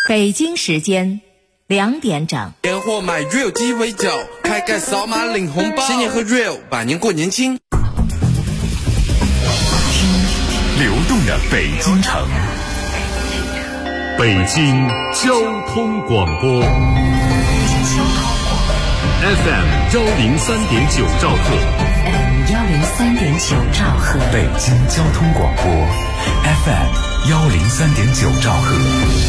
北京时间2点整， 年货买 Real 鸡尾酒，开盖扫码领红包，新年喝 Real， 百年过年轻。 流动的北京城，北京交通广播 FM 103.9兆赫 103.9兆赫， 北京交通广播 FM 103.9兆赫。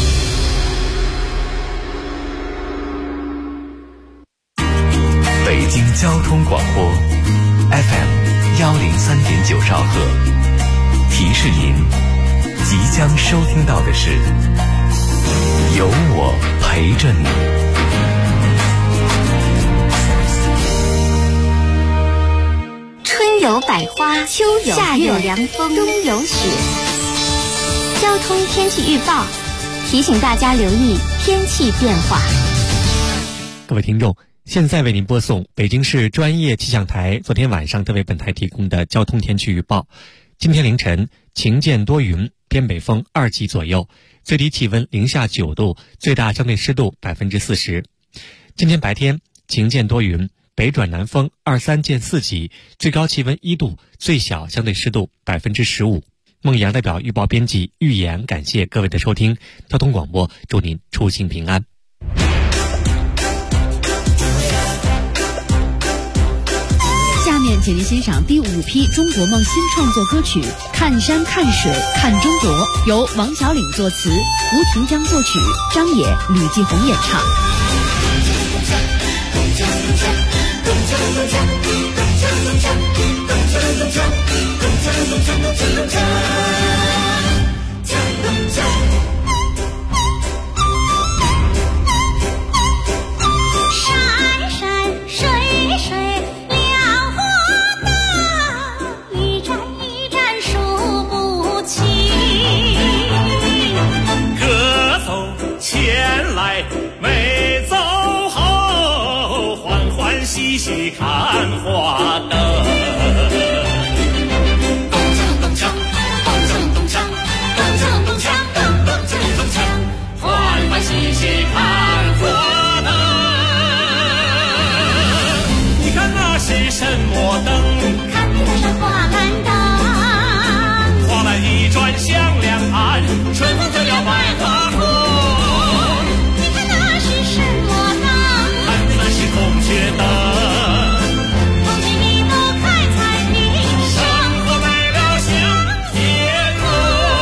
北京交通广播 FM 103.9兆赫，提示您，即将收听到的是有我陪着你。 春有百花，秋有夏有凉风，冬有雪。交通天气预报提醒大家留意天气变化。 各位听众，现在为您播送北京市专业气象台昨天晚上特为本台提供的交通天气预报。今天凌晨晴间多云，偏北风2级左右，最低气温零下9度，最大相对湿度40%。今天白天晴间多云，北转南风2、3见4级，最高气温1度，最小相对湿度15%。孟阳代表预报编辑预言，感谢各位的收听。交通广播祝您出行平安。 下面请您欣赏第5批中国梦新创作歌曲《看山看水看中国》，由王小岭作词，吴廷江作曲，张也、吕继红演唱。 山山水水辽阔大，一站一站数不清。 歌走前来没走后，欢欢喜喜看花灯。欢喜喜看花灯，你看那是什么灯？ 看那是花篮灯， 花篮一转向两岸，春风就要百花红。 你看那是什么灯？ 看那是孔雀灯， 孔雀一朵开彩屏， 生活美了向天空。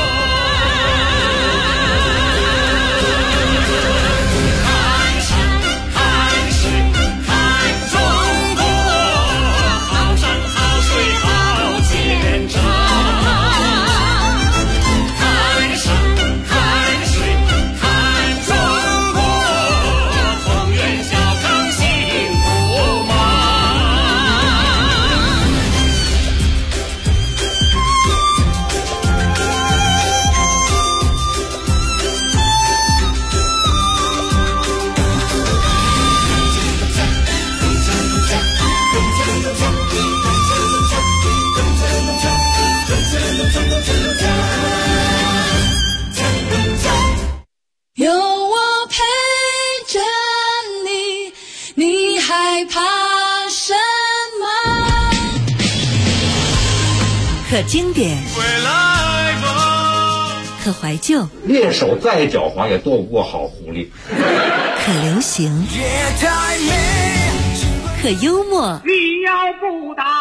有我陪着你，你害怕什么？ 可经典， 归来吧， 可怀旧， 猎手再狡猾也斗不过好狐狸。 可流行， 夜太美， 可幽默， 你要不打，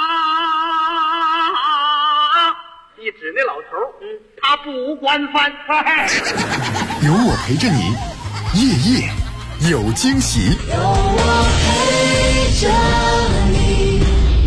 一指那老头，他不惯犯。 有我陪着你，夜夜有惊喜。 有我陪着你。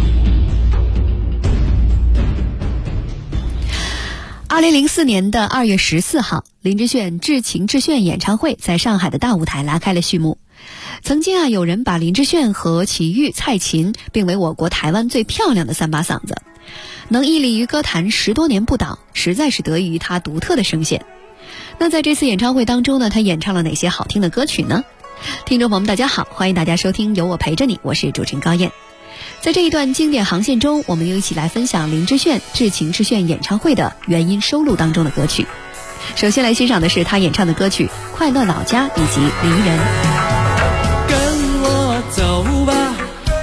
2004年的2月14号，林志炫《至情至炫》演唱会在上海的大舞台拉开了序幕。曾经有人把林志炫和齐豫、蔡琴并为我国台湾最漂亮的3把嗓子，能屹立于歌坛10多年不倒，实在是得益于他独特的声线。那在这次演唱会当中呢，他演唱了哪些好听的歌曲呢？听众朋友们大家好，欢迎大家收听有我陪着你，我是主持人高燕。在这一段经典航线中，我们又一起来分享林志炫《至情至炫》演唱会的原音收录当中的歌曲。 首先来欣赏的是他演唱的歌曲《快乐老家》以及《离人》。 跟我走吧，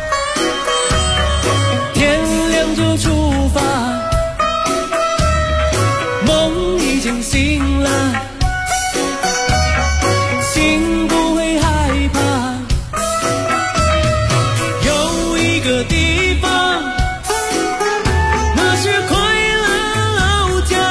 天亮就出发，梦已经醒了，心不会害怕，有一个地方，那是快乐老家，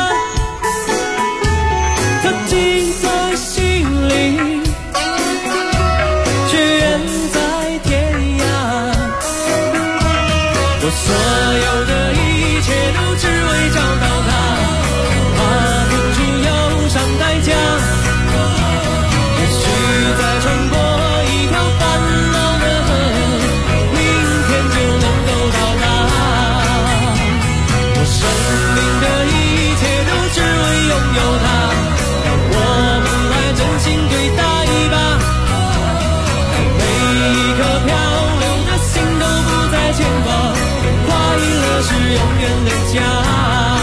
它近在心里，却远在天涯。我所有的一切都只为找到它，怕付出要上代价，也许再穿过一条烦恼的河，明天就能够到达。我生命的一切都只为拥有它，让我们来真心对待吧，每一颗漂流的心都不再牵挂，快乐是永远的家。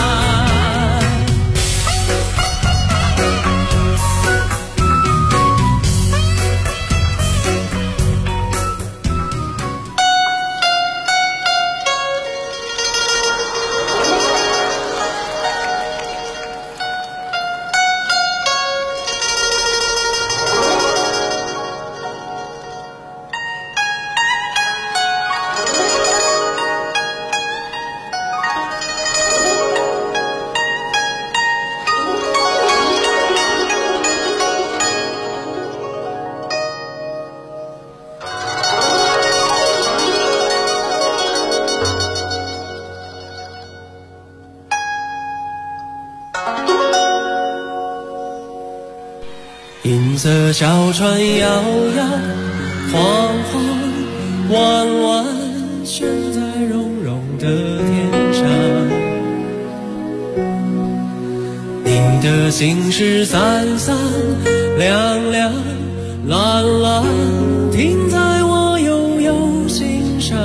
银色小船摇摇晃晃，弯弯悬在绒绒的天上，你的心事散散亮亮蓝蓝，停在我悠悠心上。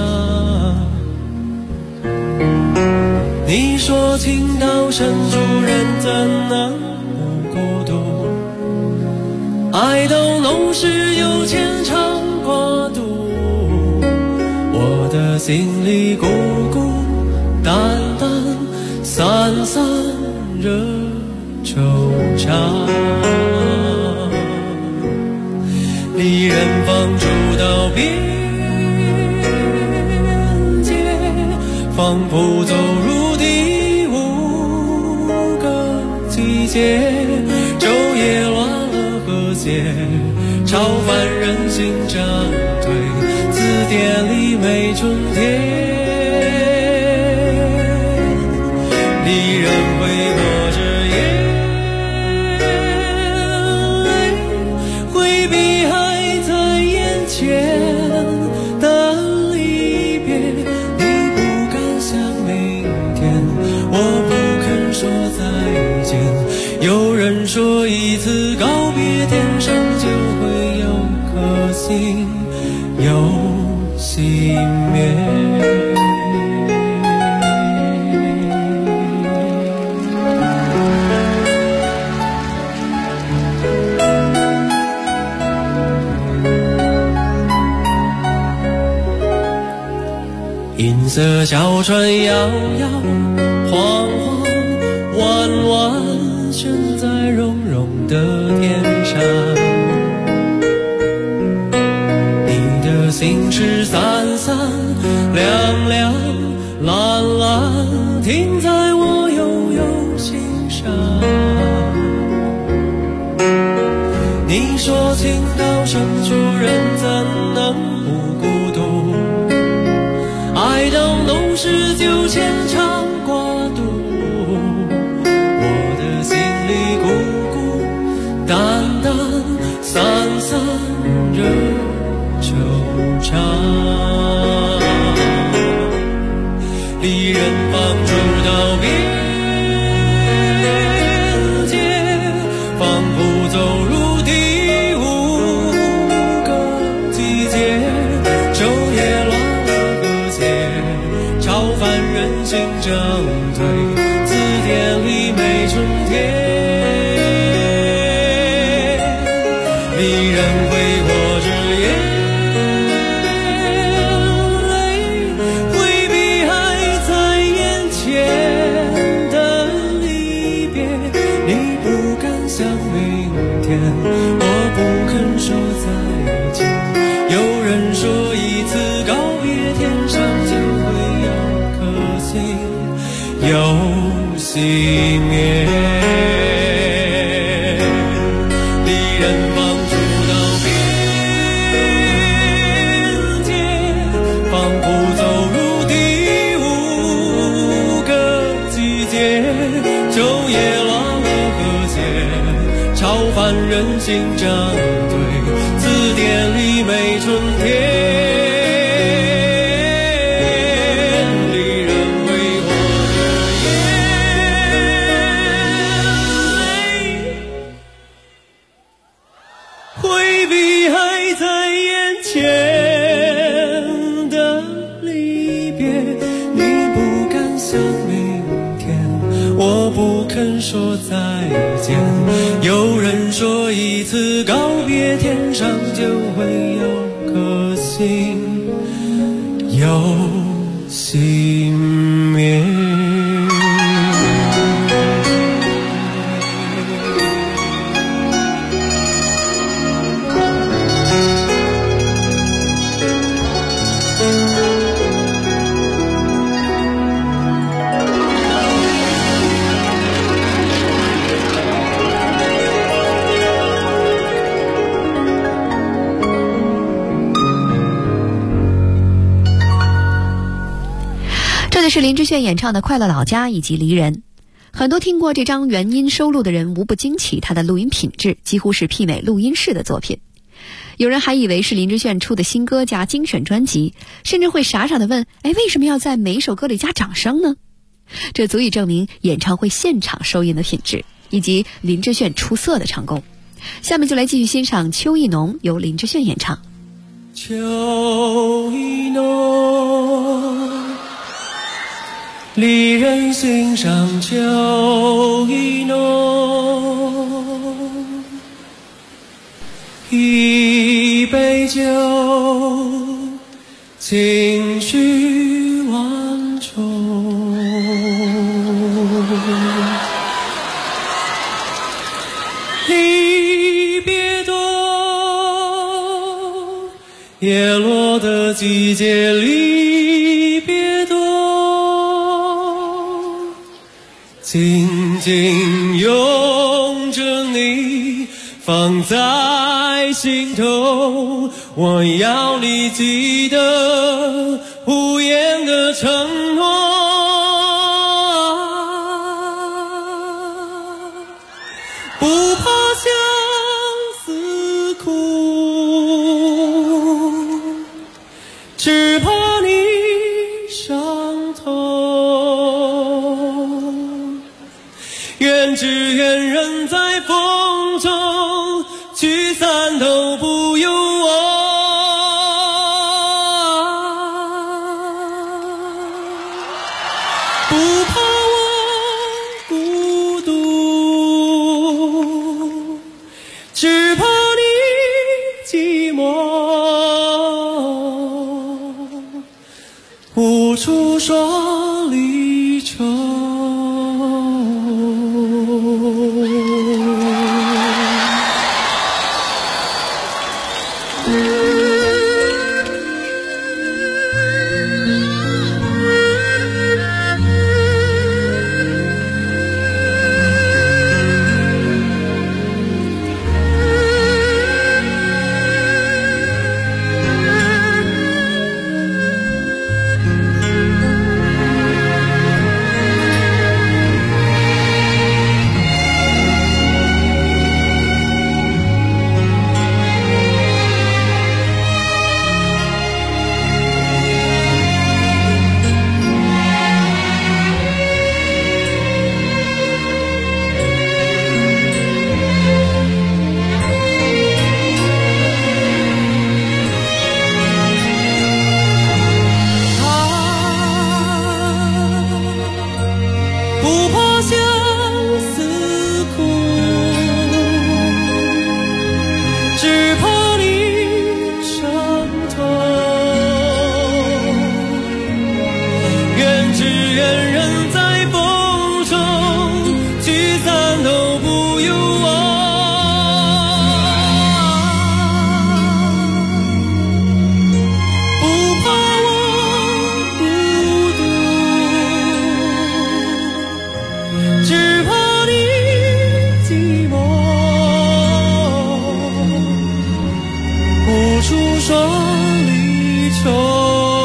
你说情到深处人怎能不孤独，爱到浓时有牵肠挂肚，我的心里孤孤单单，散散惹惆怅。离人放逐到边界，仿佛走入第五个季节，昼夜乱了和谐，超凡人心涨退，字典里没春天。离人挥霍着眼泪，回避还在眼前的离别，你不敢想明天，我不肯说再见。有人说一次告别，天上就会有颗星又熄灭。银色小船摇摇晃晃，弯弯悬在绒绒的天上，你的心事散散亮亮蓝蓝，停在我悠悠心上。你说情到深处人怎能不孤独，爱到浓时就牵肠挂肚，我的心里孤孤单单，散散惹惆怅。离人放逐到边界，仿佛走入第五个季节，昼夜乱了和谐，超凡人心天，我不肯说再见。有人说一次告别，天上就会有颗星又熄灭。离人放逐到边界，仿佛走入第五个季节，昼夜乱了和谐，超凡人心相对，字典里没春天。离人为我的眼泪，回避还在眼前的离别。你不敢想明天，我不肯说再见。有人说一次告别，天上就会有颗星又熄灭。 这是林志炫演唱的《快乐老家》以及《离人》。很多听过这张原音收录的人无不惊奇，他的录音品质几乎是媲美录音室的作品。有人还以为是林志炫出的新歌加精选专辑，甚至会傻傻地问：为什么要在每一首歌里加掌声呢？这足以证明演唱会现场收音的品质，以及林志炫出色的成功。下面就来继续欣赏《秋意浓》，由林志炫演唱。 秋意浓，离人心上秋意浓，一杯酒，情绪万种。离别多，叶落的季节离别多，紧紧拥着你放在心头，我要你记得无言的承诺。不怕相思苦，只怕你伤痛。愿只愿人在风中，聚散都不由我。不怕我孤独，只怕你寂寞，无处说离愁。 只怕你寂寞，无处说离愁。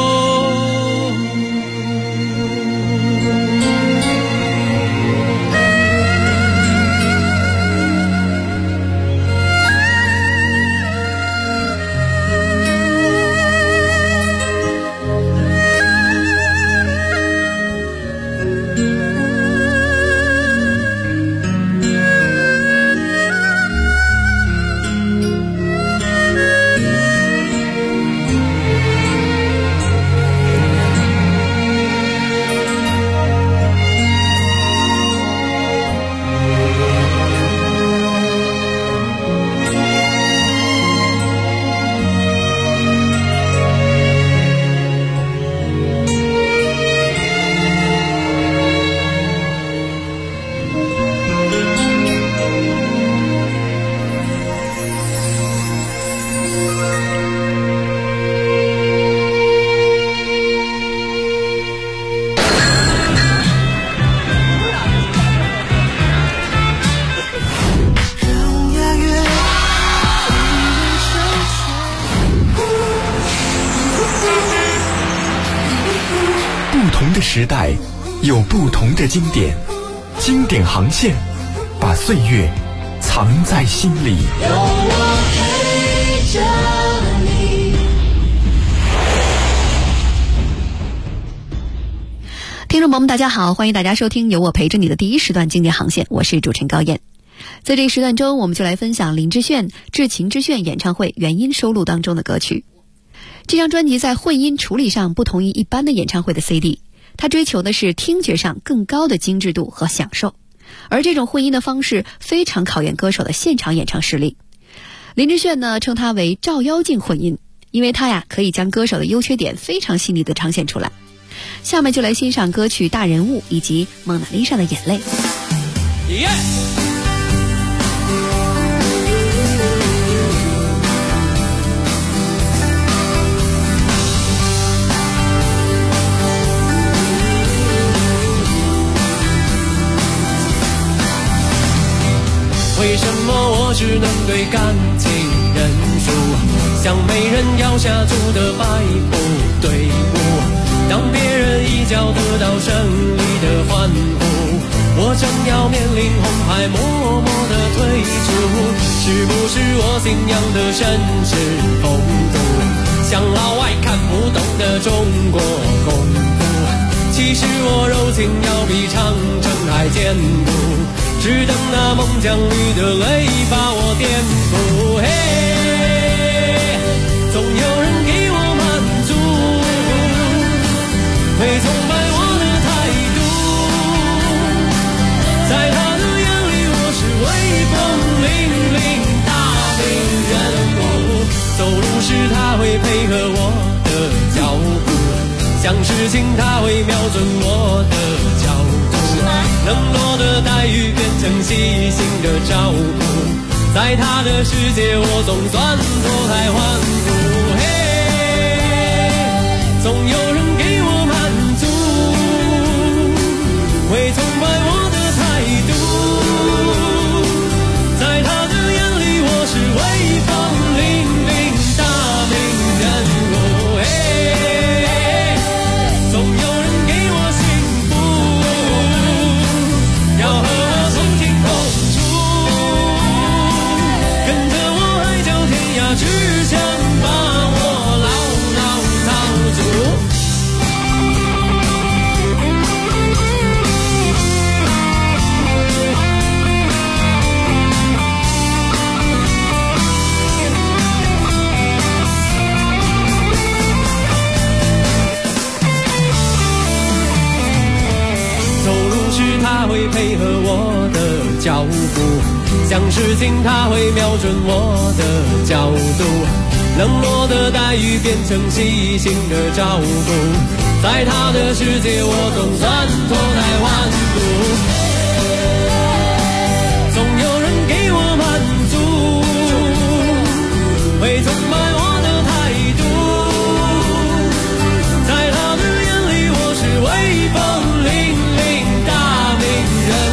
时代有不同的经典，经典航线把岁月藏在心里。 有我陪着你。 听众朋友们大家好，欢迎大家收听由我陪着你的第一时段经典航线，我是主持人高燕。在这一时段中，我们就来分享林志炫《至情之炫》演唱会原音收录当中的歌曲。这张专辑在混音处理上不同于一般的演唱会的 CD，他追求的是听觉上更高的精致度和享受，而这种混音的方式非常考验歌手的现场演唱实力。林志炫呢称它为照妖镜混音，因为它可以将歌手的优缺点非常细腻地呈现出来。下面就来欣赏歌曲《大人物》以及《蒙娜丽莎的眼泪》。 为什么我只能对感情认输，像没人要下注的摆布队伍，当别人一脚得到胜利的欢呼，我正要面临红牌默默的退出，是不是我信仰的绅士风度，像老外看不懂的中国功夫，其实我柔情要比长城还坚固，只等那猛将绿的泪把我颠覆。嘿，总有人给我满足，会崇拜我的态度，在他的眼里我是威风凛凛大名人物，走路时他会配合我的脚步，想事情他会瞄准我的角度，冷落的待遇变成细心的照顾，在他的世界我总算脱胎换骨。嘿，总有人给我满足，会崇拜我的态度，在他的眼里我是威风凛凛大名人物。嘿，总有人给我幸福，要和我同进同出，跟着我海角天涯，只想把我牢牢套住。走路时他会配合我的脚步，想事情他会瞄准我的角度，冷落的待遇变成细心的照顾，在他的世界我总算脱胎换骨。总有人给我满足，会崇拜我的态度，在他的眼里我是威风凛凛大名人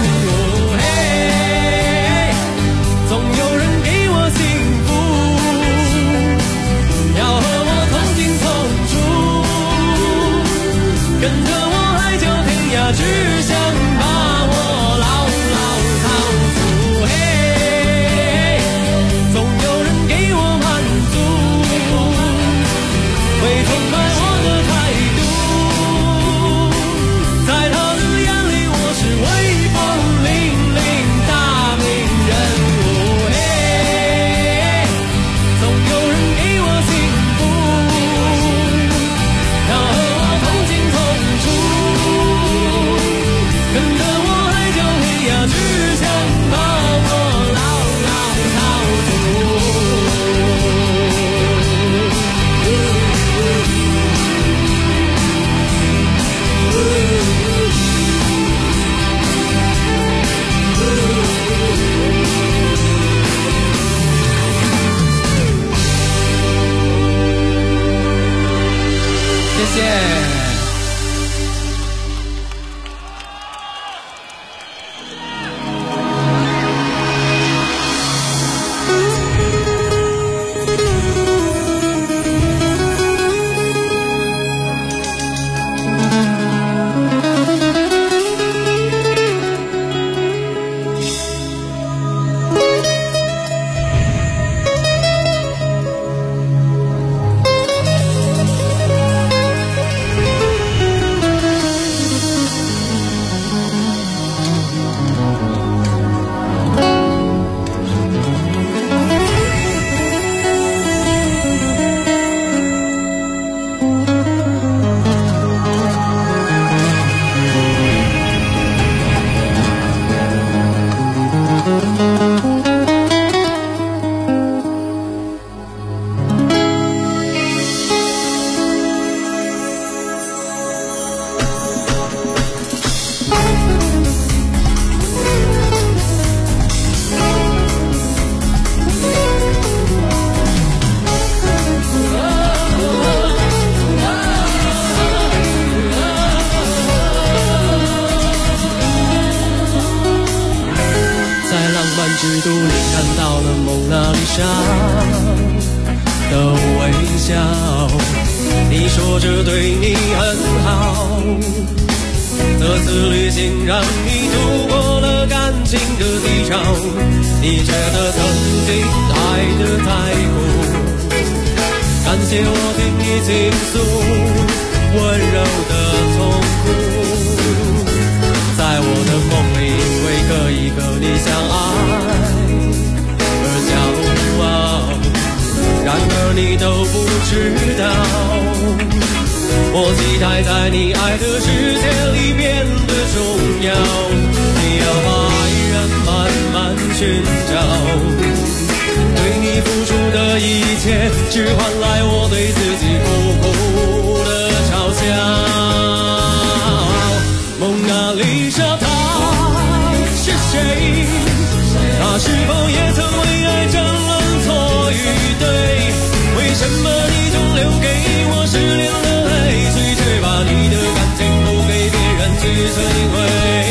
只独你看到了蒙娜丽莎的微笑。你说这对你很好，这次旅行让你度过了感情的低潮。你觉得曾经爱得太苦，感谢我听你倾诉温柔的痛苦。在我的梦里，因为可以和你相爱而骄傲，然而你都不知道，我期待在你爱的世界里变得重要。你要把爱人慢慢寻找，对你付出的一切只换来我对自己苦苦的嘲笑。蒙娜丽莎她是谁？她是否也曾为爱争论错与对？为什么你总留给我失恋的泪水，却把你的感情不给别人去摧毁？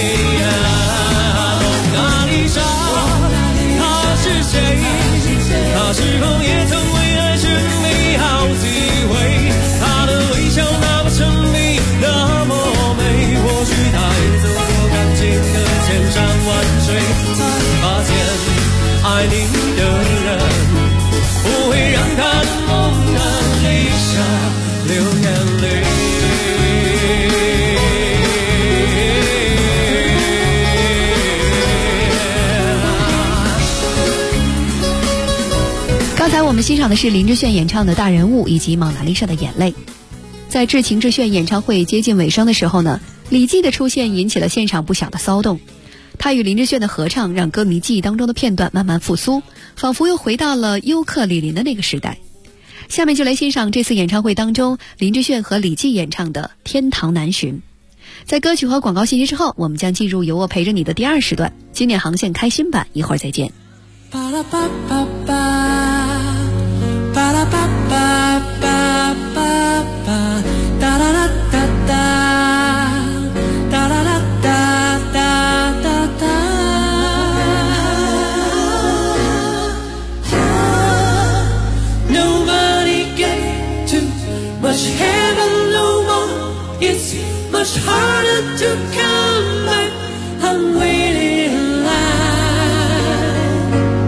蒙娜丽莎她是谁？她是否也曾为爱寻觅好几回？她的微笑那么神秘那么美，或许她也走过感情的千山万水，才发现爱你的人不会让他的蒙娜丽莎流眼泪。 刚才我们欣赏的是林志炫演唱的《大人物》以及《蒙娜丽莎的眼泪》。在致情致炫演唱会接近尾声的时候呢，李记的出现引起了现场不小的骚动。他与林志炫的合唱让歌迷记忆当中的片段慢慢复苏，仿佛又回到了优客李林的那个时代。下面就来欣赏这次演唱会当中林志炫和李记演唱的《天堂难寻》。在歌曲和广告信息之后，我们将进入由我陪着你的第二时段，经典航线开心版，一会儿再见。 巴拉巴巴巴，巴拉巴巴巴巴巴，哒啦啦哒哒，哒啦啦哒哒哒哒。Nobody gets too much heaven no more. It's much harder to come back. I'm waiting in line.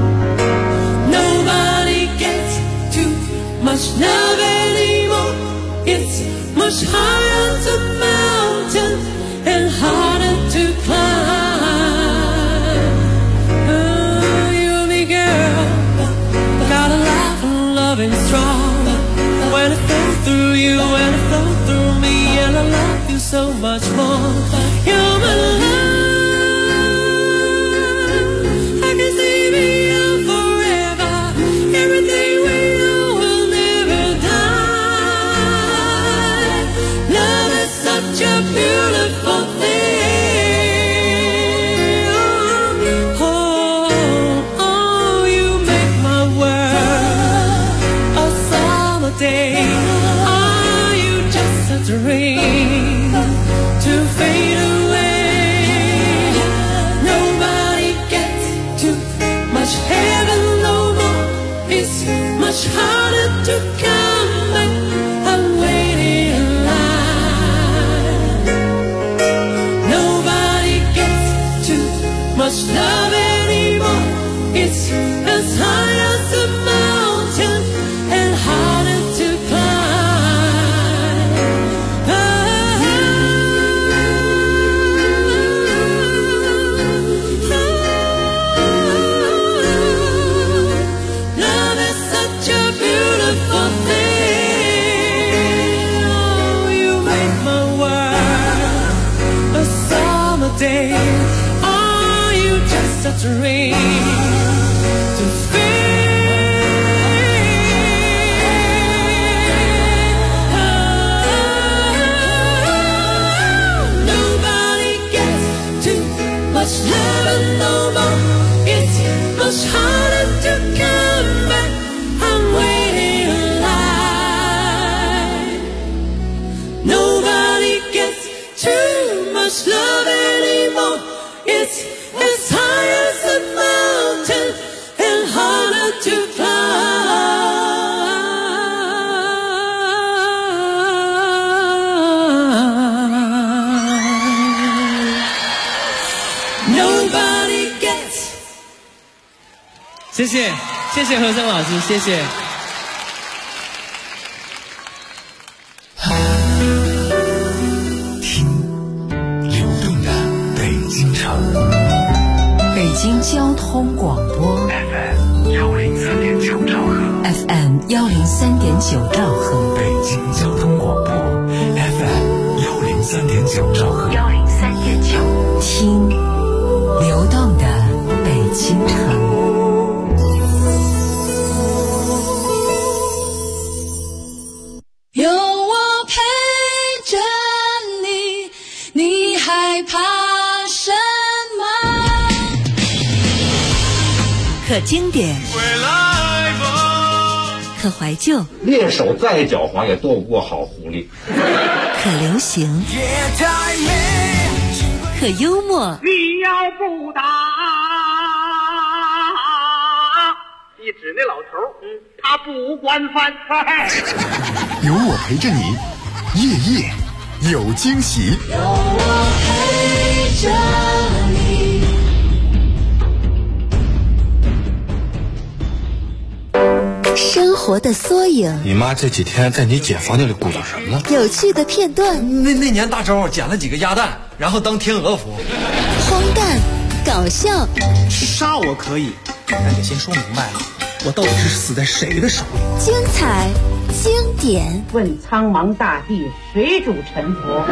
Nobody gets too much love anymore. It's much higher to mountain and harder to climb. Oh, you me girl, got a life of loving strong. When it flows through you, when it flows through me, and I love you so much more. You're my love. I can see beyond forever. Everything we know will never die. Love is such a beautiful thing. Oh, oh, you make my world a summer day. Are you just a dream to fade away? Nobody gets too much heaven no more. It's much harder to come back. I'm waiting in line. Nobody gets too much love anymore. It's as high as a mountain and harder to climb. Love is such a beautiful thing. Oh, you make my world a summer day. Are you just a dream to fade? Nobody gets too much love no more. It's much harder to come back. I'm waiting in line. Nobody gets too much love anymore. It's as high as a mountain Nobody gets。谢谢和声老师，谢谢。 听流动的北京城， 北京交通广播 FM 103.9兆赫 FM 103.9兆赫， 北京交通广播 FM 103.9兆赫 103.9，听流动的北京城。 有我陪着你，你害怕什么？ 可经典，可怀旧， 猎手再狡猾也斗不过好狐狸。 可流行，可幽默。 你要不打，一指那老头，他不管饭菜。 有我陪着你，夜夜有惊喜。 有我陪着你。 生活的缩影， 你妈这几天在你姐房间里鼓捣什么呢？ 有趣的片段， 那年大周捡了几个鸭蛋，然后当天鹅服。 荒诞，搞笑。 杀我可以，但得先说明白了，我到底是死在谁的手里？ 精彩，经典。 问苍茫大地，谁主沉浮？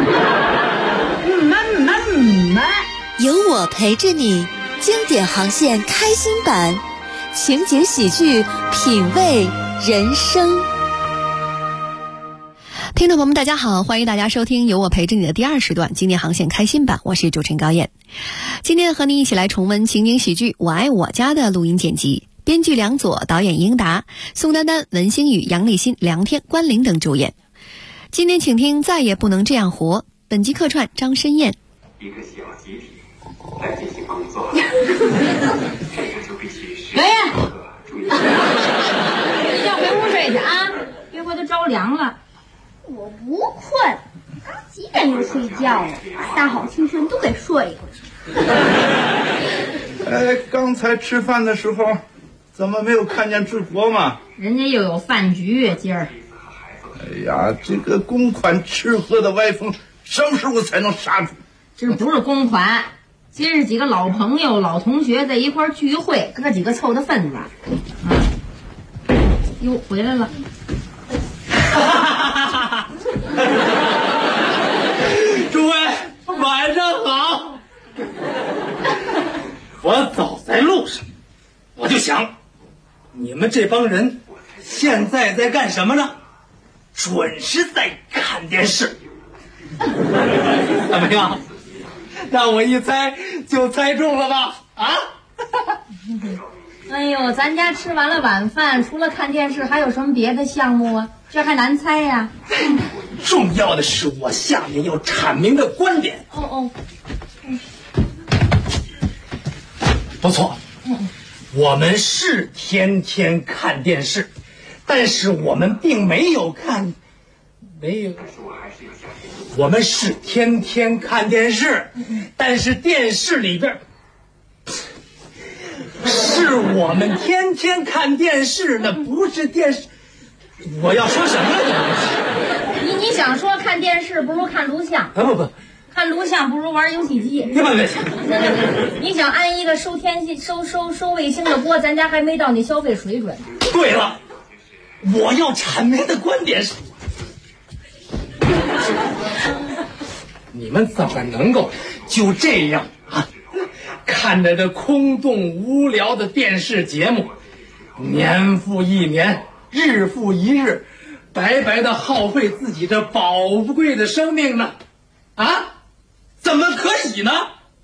有我陪着你，经典航线开心版，情景喜剧，品味人生。 听众朋友们大家好，欢迎大家收听由我陪着你的第2时段经典航线开心版，我是主持人高燕。今天和你一起来重温情景喜剧《我爱我家》的录音剪辑，编剧梁左，导演英达，宋丹丹、文星宇、杨立新、梁天、关凌等主演。今天请听再也不能这样活，本集客串张申燕。 一个小集体来进行工作，这个就必须是你先回屋睡去啊，别回头着凉了。 我不困，刚几点就睡觉了，大好青春都给睡了。 刚才吃饭的时候怎么没有看见志国嘛？ 人家又有饭局今儿。 哎呀，这个公款吃喝的歪风什么时候才能刹住？ 这不是公款，今儿几个老朋友老同学在一块儿聚会，哥几个凑的份子。哟，回来了。 诸位晚上好。我走在路上，我就想，你们这帮人现在在干什么呢？准是在看电视。怎么样？让我一猜就猜中了吧？啊？ 哎呦，咱家吃完了晚饭，除了看电视还有什么别的项目啊？这还难猜呀。 重要的是我下面要阐明的观点。不错，我们是天天看电视，但是我们并没有看，我们是天天看电视，但是电视里边是我们天天看电视，那不是电视。我要说什么呢？ 你想说看电视不如看录像？ 不， 看录像不如玩游戏机。你想安一个收卫星的锅，咱家还没到你消费水准。 对了，我要阐明的观点是，你们怎么能够就这样啊，看着这空洞无聊的电视节目，年复一年，日复一日，白白的耗费自己这宝贵的生命呢？啊？怎么可以呢？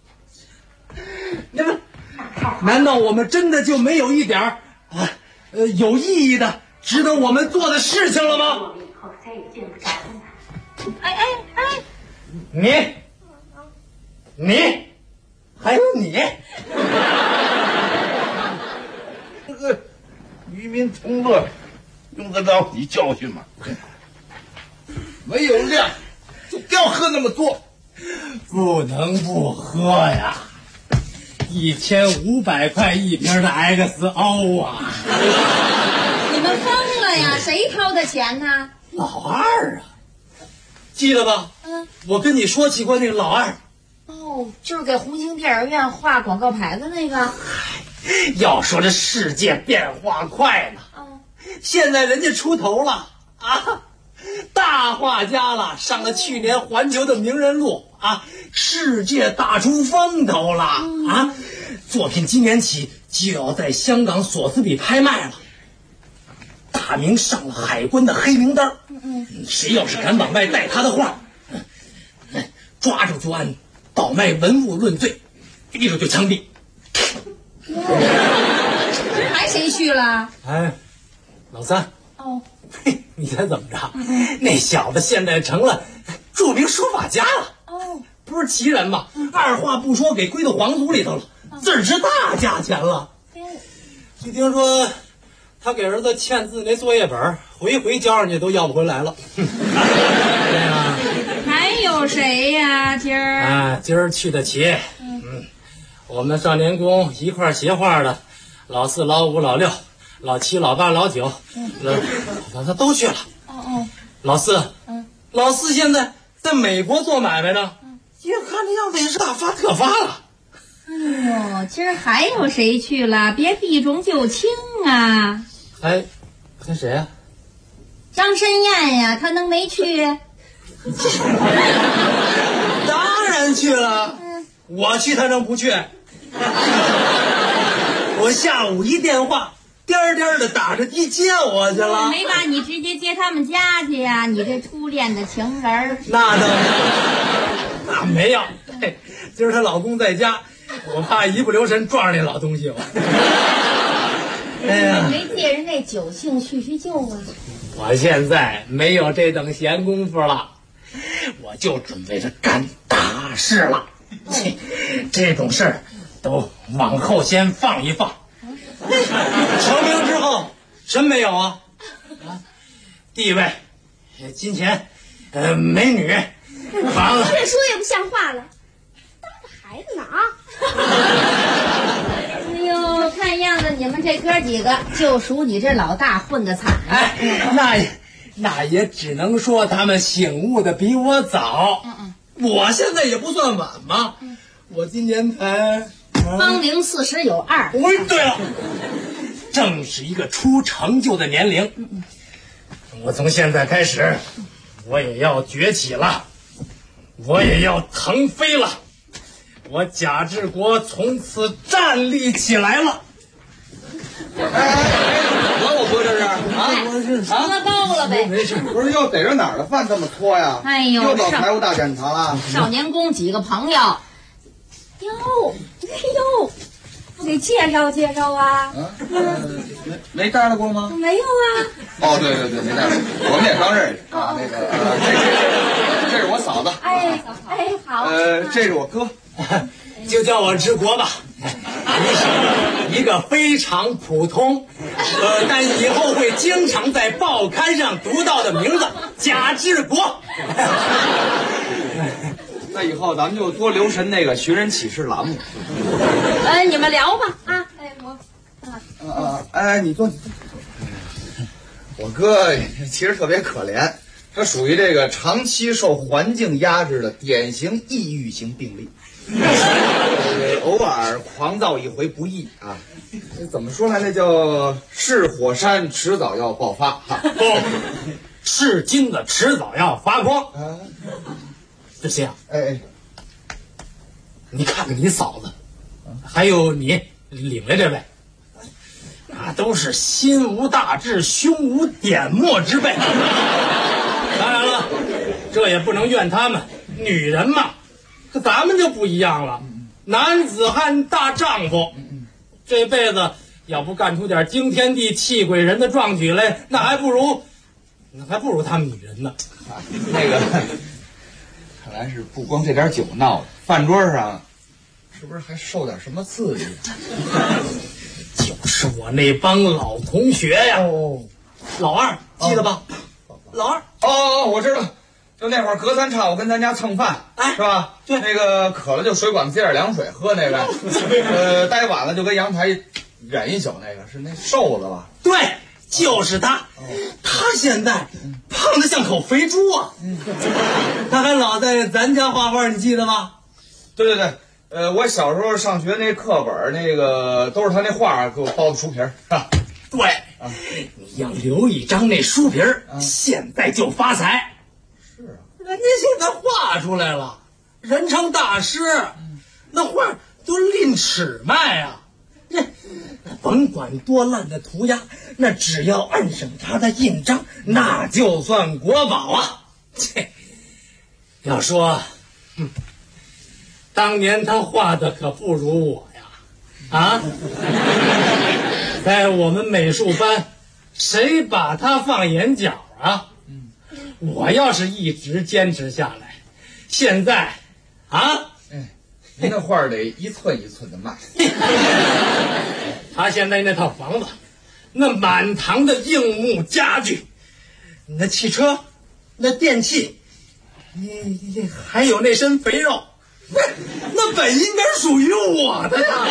你们难道我们真的就没有一点有意义的值得我们做的事情了吗？你还有你这个与民同乐用得着你教训吗？没有量就不要喝那么多。 不能不喝呀。 1500块一瓶的 XO 啊！ 你们疯了呀？谁掏的钱呢？ 老二啊，记得吧？我跟你说起过那个老二。 哦，就是给红星电影院画广告牌的那个。 要说这世界变化快了，现在人家出头了啊，大画家了，上了去年环球的名人录啊，世界大出风头了啊！作品今年起就要在香港索斯比拍卖了，大明上了海关的黑名单。谁要是敢往外带他的画，抓住就按倒卖文物论罪，逼着就枪毙。 这还谁去了？ 哎，老三。 哦， 嘿，你猜怎么着？那小子现在成了著名书法家了。 哦， 不是奇人吗？二话不说给归到皇族里头了，字儿值大价钱了。据听说，他给儿子签字那作业本，回交上去都要不回来了。 还有谁呀？今儿啊，今儿去得起。我们少年宫一块写画的，老4、老5、老6、老7、老8、老9，他都去了。老4，老4现在在美国做买卖呢，也看这样子也是大发特发了。 哎呦，今儿还有谁去了？别避重就轻啊！ 还谁呀？ 张申燕呀，他能没去？ 当然去了，我去他能不去？我下午一电话，颠颠的打着的接我去了。 没把你直接接他们家去呀？你这初恋的情人。 那倒那没有，今儿她老公在家，我怕一不留神撞上那老东西。哎呀， 没借人那酒兴叙旧啊。 我现在没有这等闲工夫了，我就准备着干大事了。这种事儿都往后先放一放。成名之后什么没有啊？地位、金钱、美女、房子。 这说也不像话了，当着孩子呢啊！ 哎呦，看样子你们这哥几个就属你这老大混得惨。 那也只能说他们醒悟的比我早。我现在也不算晚嘛，我今年才芳龄40有2。 对了，正是一个出成就的年龄。我从现在开始，我也要崛起了，我也要腾飞了。我贾志国从此站立起来了。 我不这是啊， 喝够了呗。 没事，不是又逮着哪儿的饭这么拖呀？ 哎呦， 又到财务大检查了。 少年宫几个朋友，哟，不给介绍介绍啊？ 没搭了过吗？ 没有啊。 哦，对，没搭过，我们也刚认识啊。那个，这是我嫂子。 哎，好。 这是我哥。 就叫我治国吧，一个非常普通，但以后会经常在报刊上读到的名字，贾志国。 那以后咱们就多留神那个寻人启事栏目。 你们聊吧啊！ 你坐。我哥其实特别可怜，他属于这个长期受环境压制的典型抑郁型病例。偶尔狂躁一回不易啊，这怎么说来？那叫是火山迟早要爆发哈。 不，是金子迟早要发光。这谁啊？你看看你嫂子，还有你领来这位，那都是心无大志、胸无点墨之辈。当然了，这也不能怨他们，女人嘛。可咱们就不一样了，男子汉大丈夫，这辈子要不干出点惊天地泣鬼神的壮举来，那还不如他们女人呢。 那个，看来是不光这点酒闹的，饭桌上是不是还受点什么刺激？ 就是我那帮老同学呀。老二记得吧？老二。 我知道。 就那会儿隔三差五跟咱家蹭饭，是吧？对，那个渴了就水管子接点凉水喝那个，待晚了就跟阳台忍一宿那个，是那瘦子吧？ 对，就是他。他现在胖得像口肥猪啊！他还老在咱家画画，你记得吗？ 对，我小时候上学那课本那个都是他那画给我包的书皮儿，是吧？ 对，你要留一张那书皮儿，现在就发财。 是啊， 人家现在画出来了，人称大师，那画都拎尺卖啊！这甭管多烂的涂鸦，那只要按上他的印章，那就算国宝啊！切，要说，当年他画的可不如我呀，啊！在我们美术班，谁把他放眼角啊？我要是一直坚持下来，现在， 您那画得一寸一寸的卖。 他现在那套房子，那满堂的硬木家具，那汽车，那电器，还有那身肥肉，那本应该属于我的呢。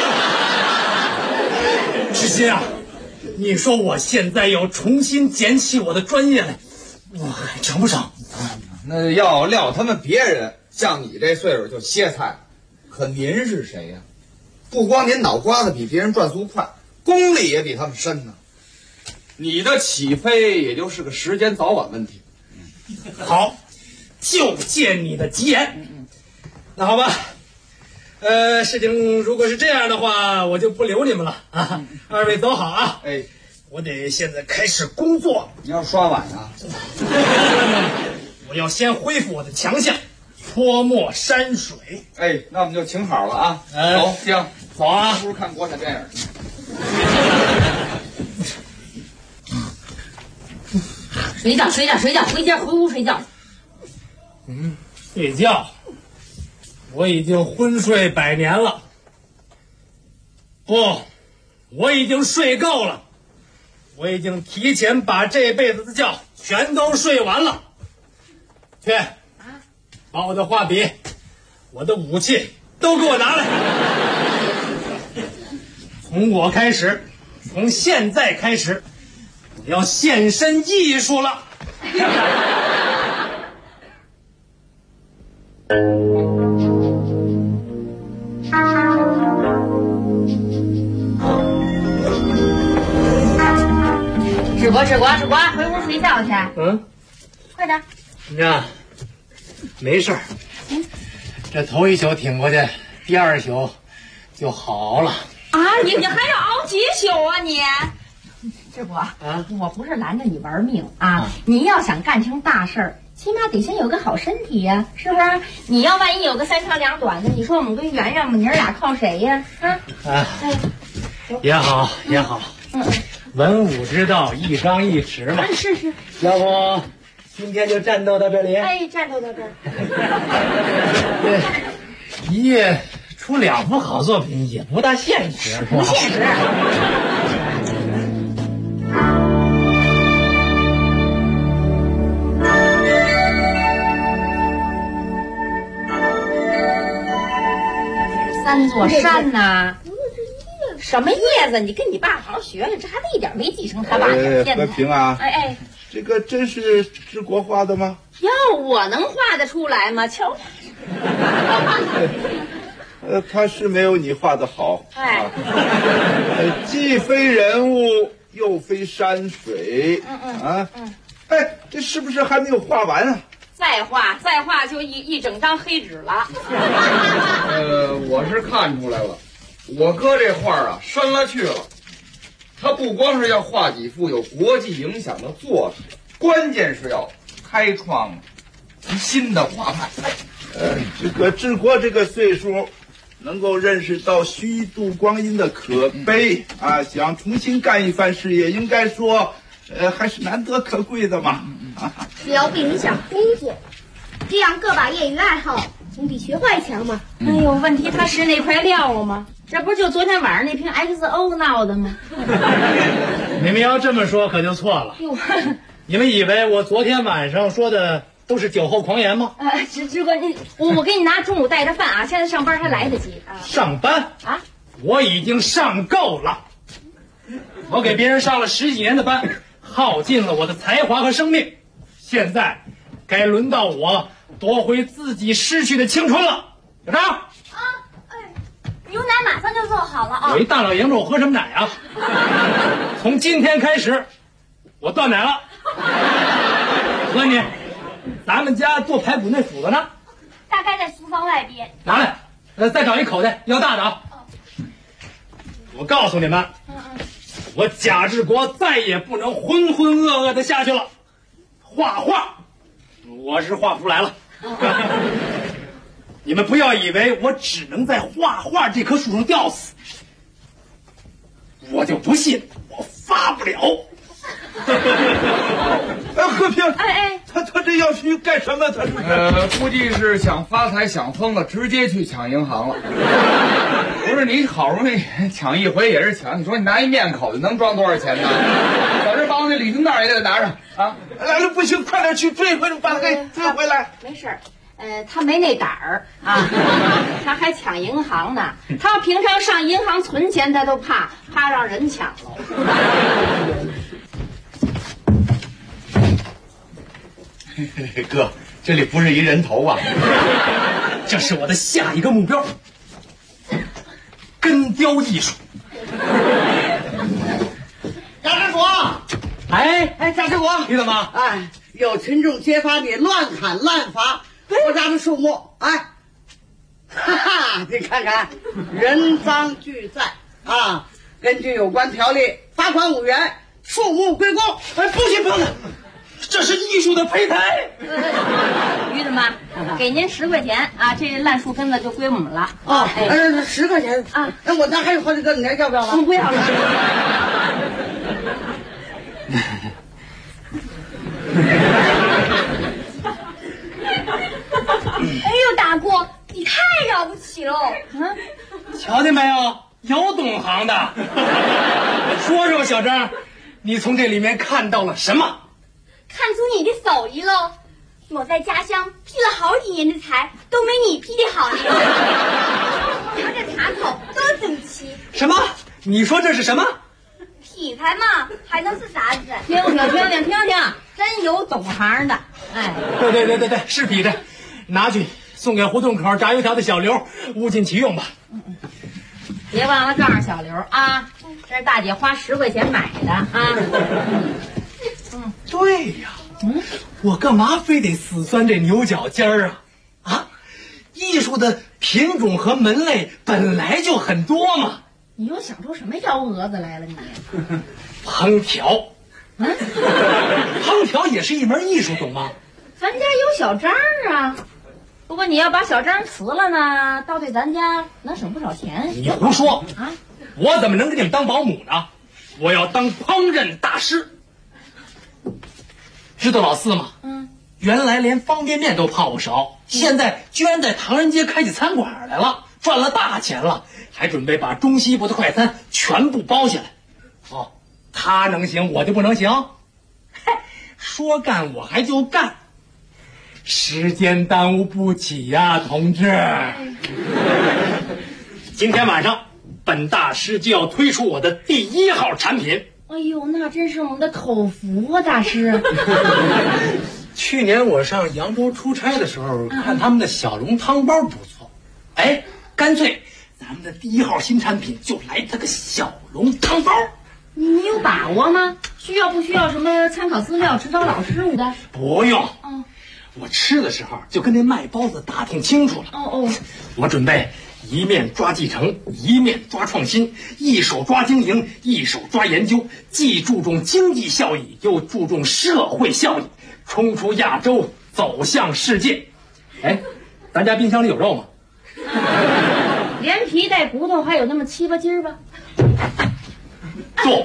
志新啊，你说我现在要重新捡起我的专业来，我还成不成？ 那要撂他们别人，像你这岁数就歇菜了。可您是谁呀？不光您脑瓜子比别人转速快，功力也比他们深呢。你的起飞也就是个时间早晚问题。 好，就借你的吉言。那好吧，事情如果是这样的话，我就不留你们了啊！二位走好啊！ 哎， 我得现在开始工作。 你要刷碗啊？ 我要先恢复我的强项，泼墨山水。 哎，那我们就请好了啊！走，行， 走啊！ 不如看国产电影。 睡觉，回家回屋睡觉。 睡觉。我已经昏睡100年了。不，我已经睡够了。我已经提前把这辈子的觉全都睡完了。去，把我的画笔、我的武器都给我拿来。从我开始，从现在开始，我要献身艺术了。 志国，回屋睡觉去。快点。 呀，没事儿。这头一宿挺过去，第2宿就好了。 啊，你还要熬几宿啊你？志国我不是拦着你玩命啊！你要想干成大事儿，起码得先有个好身体呀，是不是？你要万一有个3长2短的，你说我们跟圆圆们娘俩靠谁呀？ 也好也好。文武之道，一刚一尺嘛。 是。 要不今天就战斗到这里？ 战斗到这儿。 一夜出2幅好作品也不大现实， 不现实。3座山呐。什么叶子？你跟你爸好好学了，这孩子一点没继承他爸的天和平啊！ 哎， 这个真是志国画的吗？ 要我能画得出来吗？瞧， 他是没有你画的好。既非人物，又非山水。这是不是还没有画完啊？ 再画就一整张黑纸了。 我是看出来了。我哥这画啊，深了去了。他不光是要画几幅有国际影响的作品，关键是要开创新的画派。 这个志国这个岁数，能够认识到虚度光阴的可悲啊，想重新干一番事业，应该说，还是难得可贵的嘛。 只要被你想工作，这样各把业余爱好总比学坏强嘛。 哎呦，问题他是那块料了吗？这不就昨天晚上那瓶 XO 闹的吗？ 你们要这么说可就错了。你们以为我昨天晚上说的都是酒后狂言吗？ 志哥，我给你拿中午带的饭啊，现在上班还来得及啊。 上班啊？我已经上够了，我给别人上了10几年的班，耗尽了我的才华和生命，现在该轮到我夺回自己失去的青春了。小张啊， 牛奶马上就做好了啊！ 我一大老爷们，我喝什么奶啊？从今天开始，我断奶了。我问你，咱们家做排骨那斧子呢？ 大概在书房外边。 拿来，再找一口袋，要大的啊！我告诉你们，我贾志国再也不能浑浑噩噩的下去了。画画，我是画不出来了。你们不要以为我只能在画画这棵树上吊死，我就不信我发不了。 和平，他这要去干什么？他是估计是想发财想疯了，直接去抢银行了。不是你好容易抢一回也是抢，你说你拿一面口子能装多少钱呢？小这帮那礼金袋也得拿上啊！ 来了不行，快点去追回来，把他给追回来。 没事儿。他没那胆儿啊，他还抢银行呢。他平常上银行存钱，他都怕让人抢了。 哥，这里不是一人头啊， 这是我的下一个目标，根雕艺术。 贾志国，贾志国， 你怎么？ 有群众揭发你乱砍滥伐国家的树木，哈哈，你看看，人赃俱在啊！根据有关条例，罚款5元，树木归公。 不行，这是艺术的胚胎。 于大妈，给您10块钱啊，这烂树根子就归我们了。 10块钱啊？那我那还有好几个，你要不要了？ 不要了。 哎呦，大哥，你太了不起了！ 瞧见没有？有懂行的。说说，小张，你从这里面看到了什么？ 看出你的手艺喽！我在家乡劈了好几年的柴，都没你劈的好呢。瞧这插口多整齐。 什么？你说这是什么？ 劈柴嘛，还能是啥子？ 听听，真有懂行的。 对，是劈柴，拿去送给胡同口炸油条的小刘，物尽其用吧。 别忘了告诉小刘啊，这是大姐花10块钱买的啊。 对呀，我干嘛非得死钻这牛角尖儿啊？艺术的品种和门类本来就很多嘛。 你又想出什么幺蛾子来了你？ 烹调，烹调也是一门艺术，懂吗？ 咱家有小张啊，不过你要把小张辞了呢，倒对咱家能省不少钱。 你胡说啊！我怎么能给你们当保姆呢？我要当烹饪大师。知道老四吗？原来连方便面都泡不熟，现在居然在唐人街开起餐馆来了，赚了大钱了，还准备把中西部的快餐全部包下来。他能行，我就不能行？说干我还就干，时间耽误不起呀，同志。今天晚上，本大师就要推出我的第1号产品。 哎呦，那真是我们的口福啊，大师。 去年我上扬州出差的时候，看他们的小笼汤包不错，干脆咱们的第1号新产品就来这个小笼汤包。 你有把握吗？不需要什么参考资料、指导老师什么的？ 不用。我吃的时候就跟那卖包子打听清楚了。我准备一面抓继承，一面抓创新，一手抓经营，一手抓研究，既注重经济效益，又注重社会效益，冲出亚洲，走向世界。咱家冰箱里有肉吗？ 连皮带骨头还有那么7、8斤吧。 坐。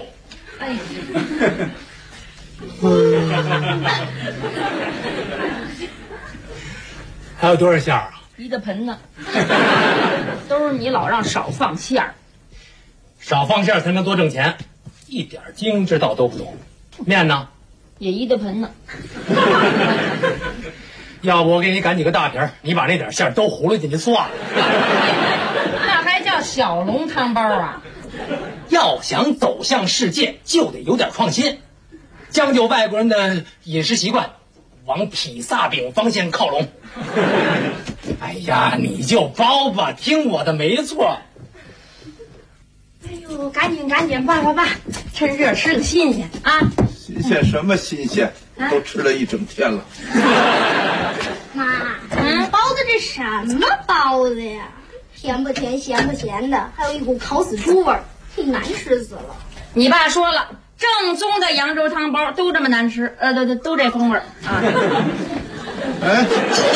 还有多少馅儿啊？ 一大盆呢。都是你老让少放馅儿， 少放馅儿才能多挣钱，一点经营之道都不懂。面呢？ 也一大盆呢。 要不我给你擀几个大皮儿，你把那点馅儿都葫芦进去算了。 那还叫小笼汤包啊？ 要想走向世界，就得有点创新，将就外国人的饮食习惯，往披萨饼方向靠拢。哎呀，你就包吧，听我的没错。 哎呦，赶紧吧，趁热吃个新鲜啊！ 新鲜什么新鲜？都吃了一整天了。 妈，包子这什么包子呀？甜不甜，咸不咸的，还有一股烤死猪味儿，难吃死了。 你爸说了，正宗的扬州汤包都这么难吃，都这风味儿啊。 哎，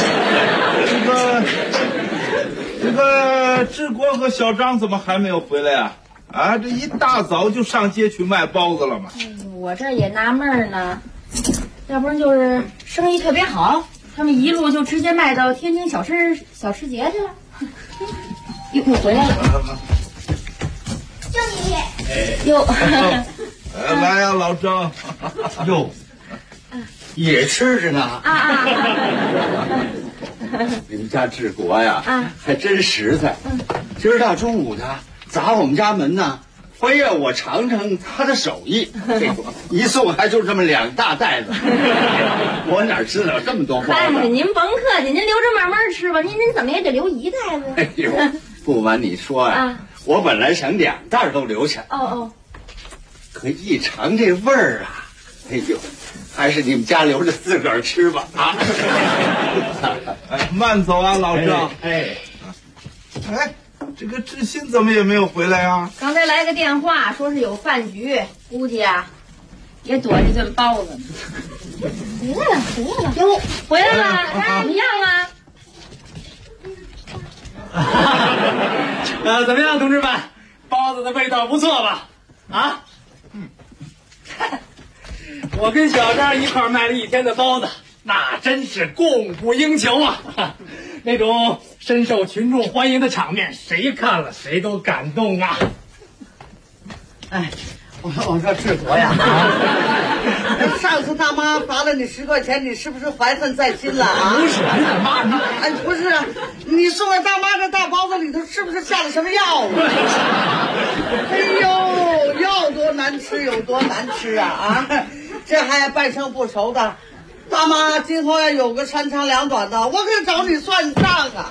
这个志国和小张怎么还没有回来啊？啊，这一大早就上街去卖包子了嘛。 我这也纳闷呢，要不然就是生意特别好，他们一路就直接卖到天津小吃节去了。又回来了， 就你。 哟， 来呀，老郑。 哟，也吃着呢。你们家治国呀，还真实在。今儿大中午的砸我们家门呢，非要我尝尝他的手艺。一送还就这么2大袋子，我哪知道这么多包子？ 您甭客气，您留着慢慢吃吧。您怎么也得留1袋子。 哎呦，不瞒你说呀，我本来想2袋都留下。可一尝这味儿啊，哎呦，还是你们家留着自个儿吃吧啊！ 哎，慢走啊，老郑。 哎， 这个志新怎么也没有回来啊？ 刚才来个电话，说是有饭局，估计啊，也躲这顿包子。回来了，哟，回来了，怎么样啊？怎么样，同志们？包子的味道不错吧？啊？我跟小张一块卖了1天的包子，那真是供不应求啊！那种深受群众欢迎的场面，谁看了谁都感动啊！ 哎，我说志国呀，上次大妈罚了你10块钱，你是不是怀恨在心了啊？ 不是，妈， 哎，不是，你送给大妈这大包子里头是不是下了什么药啊？哎呦，药多难吃有多难吃啊！这还半生不熟的，大妈今后要有个3长2短的，我可找你算账啊！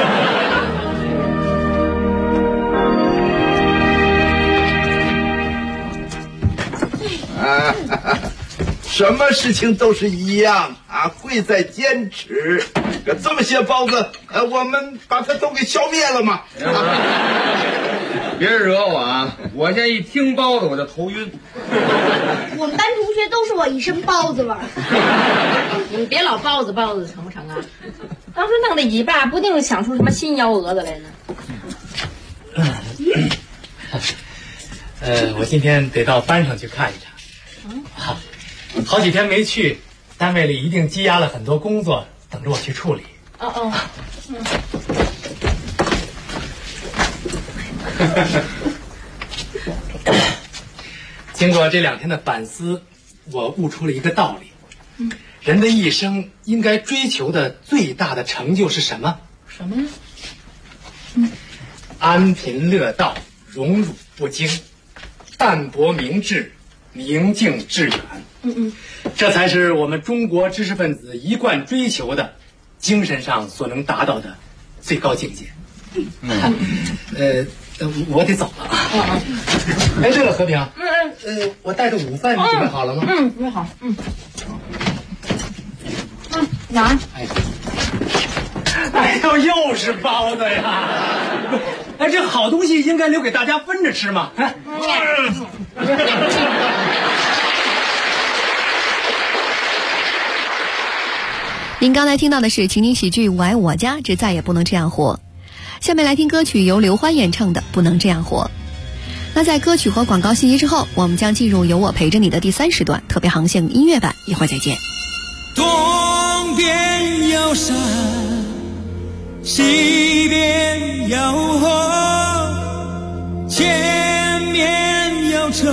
什么事情都是一样啊，贵在坚持。这么些包子，我们把它都给消灭了嘛。 别惹我啊！我现在一听包子我就头晕。 我们班同学都说我一身包子味儿。 你们别老包子成不成啊？当时弄得尾巴，不定想出什么新幺蛾子来呢。 我今天得到班上去看一看。好几天没去，单位里一定积压了很多工作，等着我去处理。经过这2天的反思，我悟出了一个道理：人的一生应该追求的最大的成就是什么？ 什么呀？ 安贫乐道，荣辱不惊，淡泊明志，明净致远。这才是我们中国知识分子一贯追求的精神上所能达到的最高境界。我得走了啊。哎，对了，和平，我带的午饭你准备好了吗？ 准备好。拿。 哎呦，又是包子呀！哎，这好东西应该留给大家分着吃嘛。 您刚才听到的是情景喜剧《我爱我家之再也不能这样活》，下面来听歌曲由刘欢演唱的《不能这样活》。那在歌曲和广告信息之后，我们将进入有我陪着你的第3时段特别航线音乐版，一会儿再见。 东边有山，西边有河，前面有车，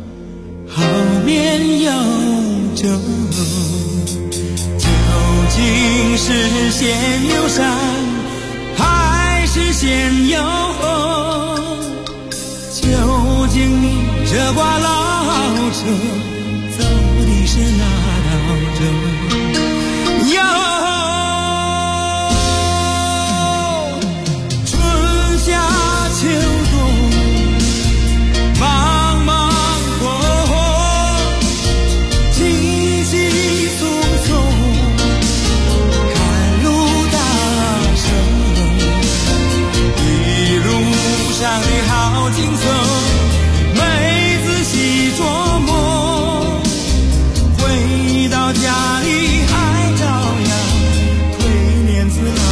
后面有酒，究竟是先有山还是先有河？究竟你这挂老车走的是哪条辙？春夏秋冬忙忙活活，起起松松，看路大声，一路上的好景色没仔细琢磨，回到家里还照样推帘子拉，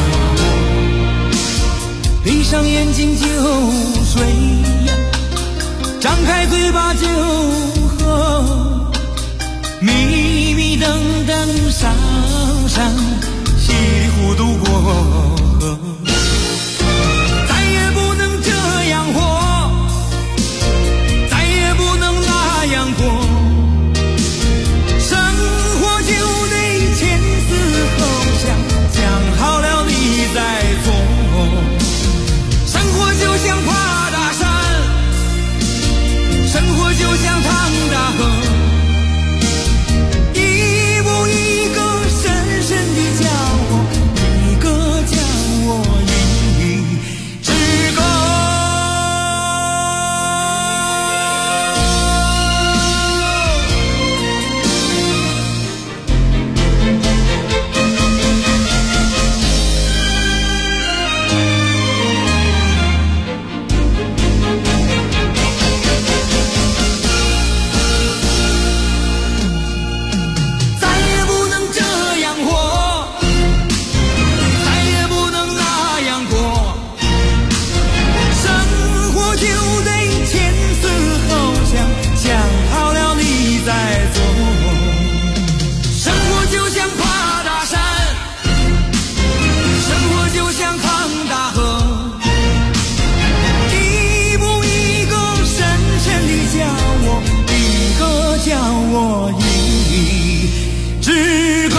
闭上眼睛就睡呀，张开嘴巴就喝，迷迷瞪瞪上山，稀里糊涂过河。再也不能这样活，再也不能那样过，生活就得前思后想，讲好了你再做。生活就像爬大山，生活就像趟大河，一步一个深深地教我，一个教我一支歌。再也不能这样活，再也不能那样过，生活就得前思后想，想好了你再做。生活就像爬大山，生活就像趟大河，一步一个深深地教我，一个教我一支歌。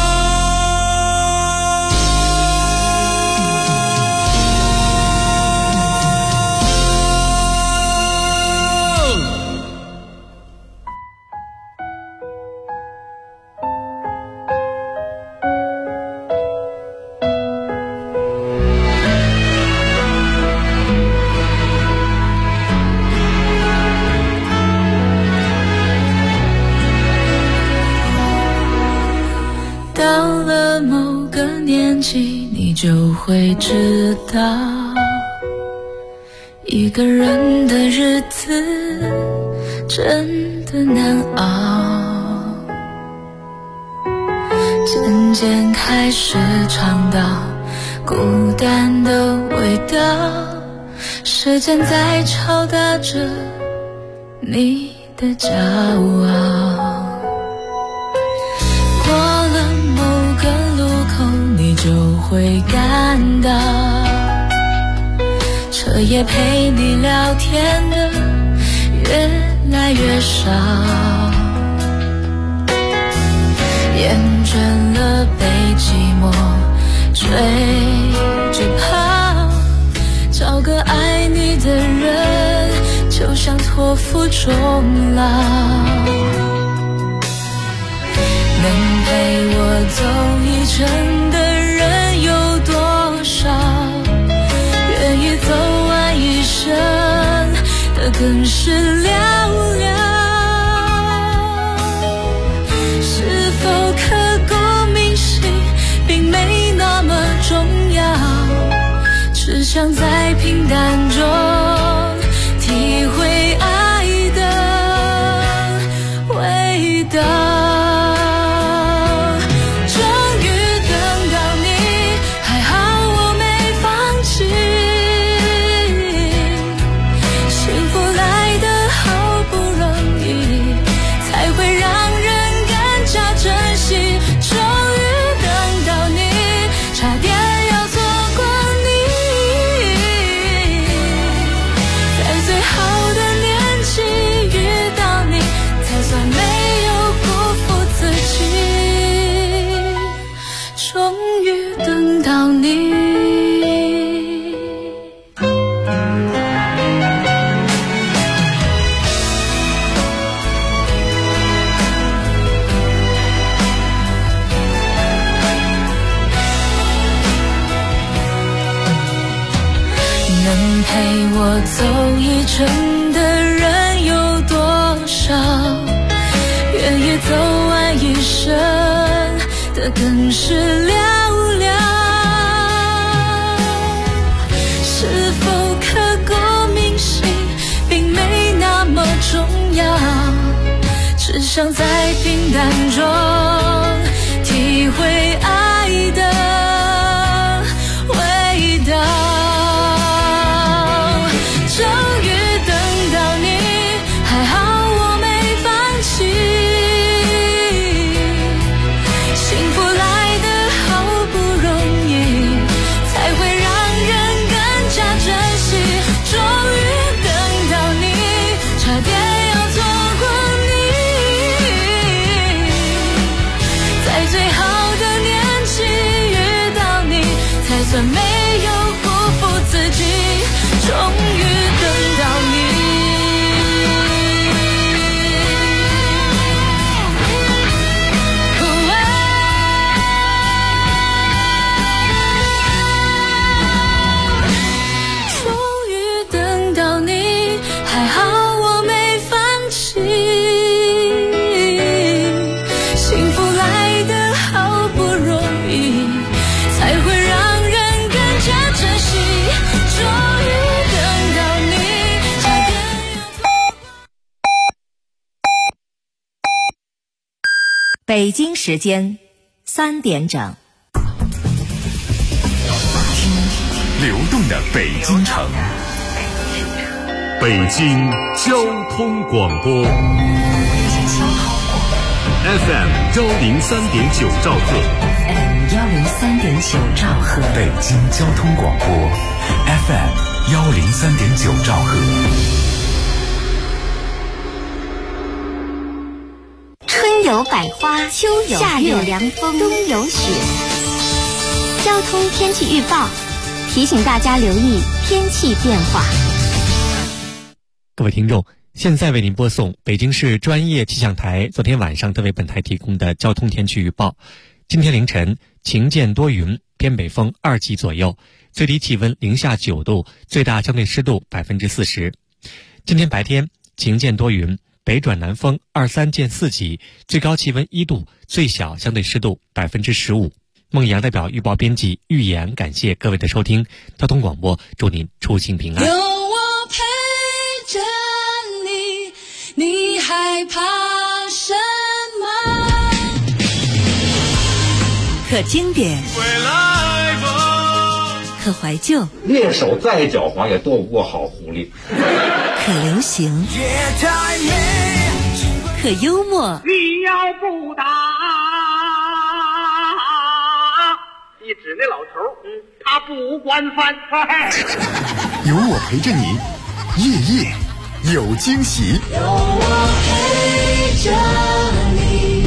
到了某个年纪，你就会知道，一个人的日子真的难熬，渐渐开始尝到孤单的味道，时间在敲打着你的骄傲。过了某个路口，你就会感到，彻夜陪你聊天的越来越少，厌倦了被寂寞追着跑，找个爱你的人就像托付终老，能陪我走一程的人有多少？愿意走完一生的更是寥寥。是否刻骨铭心，并没那么重要，只想在平淡中体会爱的味道。 一程的人有多少？愿意走完一生的更是寥寥。是否刻骨铭心并没那么重要，只想在平淡中体会爱的味道。终于等到你，还好我没放弃。幸福来得好不容易，才会让人更加珍惜。终于等到你，差点要错过你。在最好的年纪遇到你，才算没有辜负自己。终于等到你。终于等到你，还好我没放弃。幸福来得好不容易，才会让人更加珍惜。终于等到你，差点北京时间3点整。 流动的北京城，北京交通广播 FM 103.9兆赫， 103.9兆赫， 北京交通广播 FM 103.9兆赫。 春有百花，秋有夏有凉风，冬有雪。交通天气预报提醒大家留意天气变化。 各位听众，现在为您播送北京市专业气象台昨天晚上特为本台提供的交通天气预报。今天凌晨晴间多云，偏北风2级左右，最低气温零下9度，最大相对湿度40%。今天白天晴间多云，北转南风2、3见4级，最高气温1度，最小相对湿度15%。孟阳代表预报编辑预言，感谢各位的收听。交通广播祝您出行平安。 有我陪着你，你害怕什么？ 可经典，可怀旧， 猎手再狡猾也斗不过好狐狸。 可流行，可幽默。 你要不打，你指那老头，他不管饭菜。 有我陪着你，夜夜有惊喜。 有我陪着你。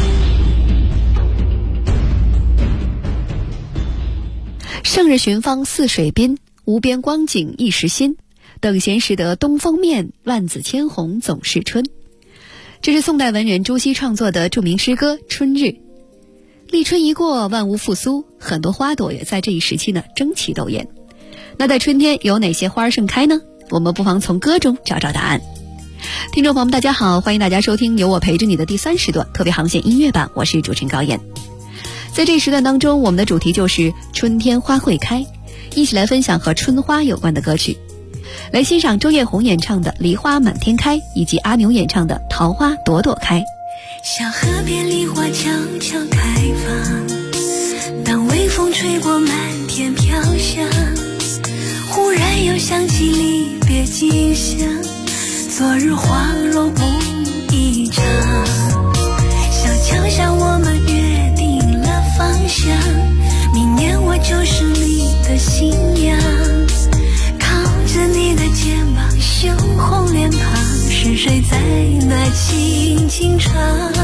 胜日寻芳泗水滨，无边光景一时新。等闲识得东风面，万紫千红总是春。这是宋代文人朱熹创作的著名诗歌《春日》。立春一过，万物复苏，很多花朵也在这一时期呢争奇斗艳。那在春天有哪些花盛开呢？我们不妨从歌中找找答案。听众朋友们大家好，欢迎大家收听由我陪着你的第3时段特别航线音乐版，我是主持人高燕。在这一时段当中，我们的主题就是春天花会开，一起来分享和春花有关的歌曲。来欣赏周艳红演唱的《梨花满天开》，以及阿牛演唱的《桃花朵朵开》。 小河边梨花悄悄开放，当微风吹过满天飘香，忽然又想起离别吉祥，昨日黄柔不一场。小桥下我们约定了方向，明年我就是你的新娘。靠着你的肩膀，羞红脸庞，是谁在那轻轻唱？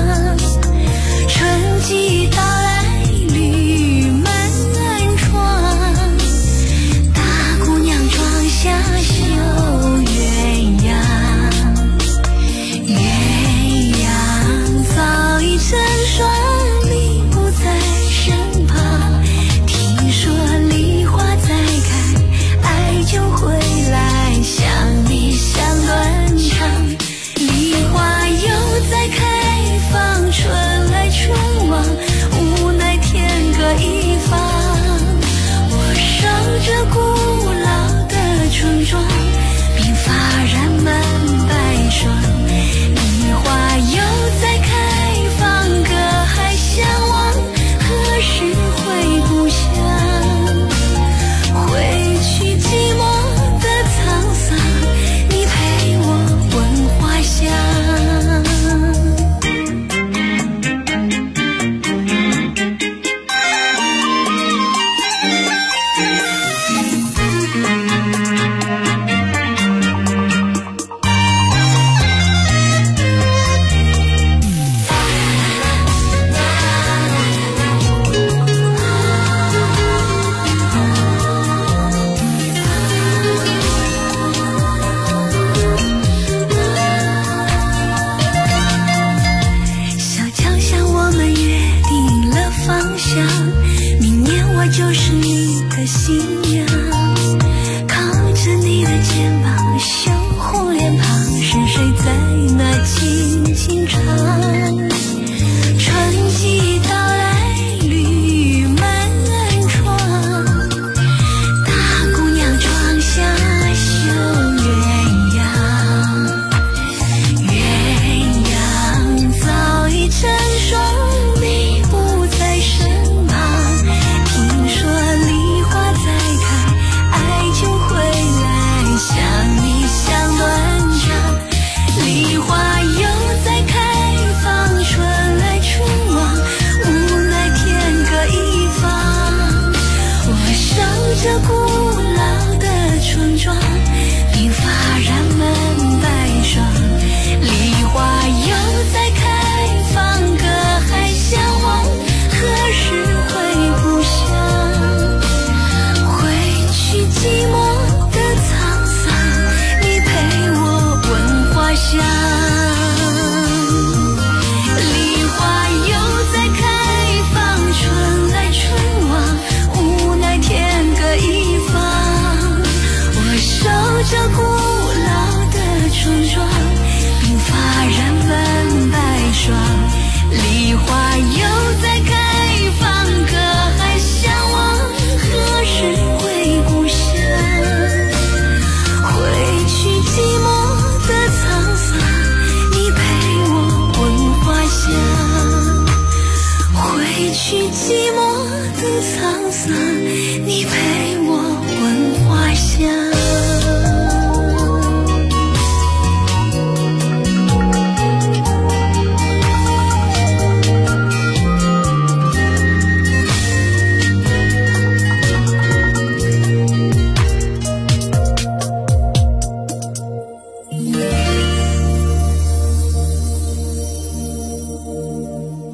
春季到来，绿满窗，大姑娘妆下绣鸳鸯。鸳鸯早已成双，你不在身旁。听说梨花再开，爱就回来，想你想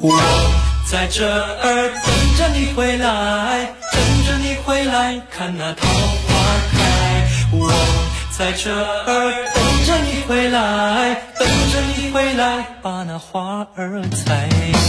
我在这儿等着你回来，等着你回来看那桃花开。我在这儿等着你回来，等着你回来把那花儿采。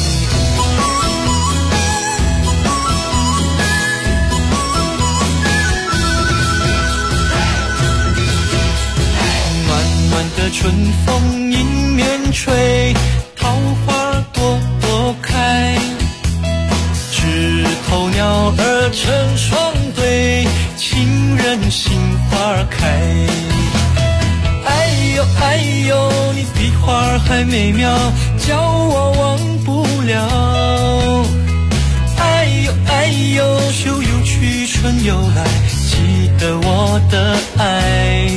暖暖的春风迎面吹，桃花朵朵开，枝头鸟儿成双对，情人心花开。哎呦哎呦，你比花还美妙，叫我忘不了。哎呦哎呦，秋又去春又来，记得我的爱。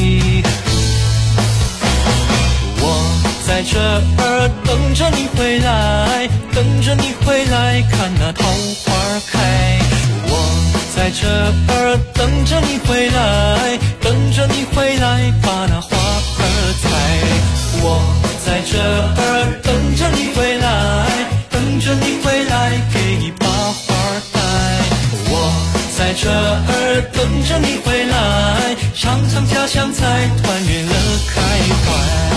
在这儿等着你回来，等着你回来看那桃花开。我在这儿等着你回来，等着你回来把那花儿采。我在这儿等着你回来，等着你回来给你把花带。我在这儿等着你回来，尝尝家乡菜，团圆乐开怀。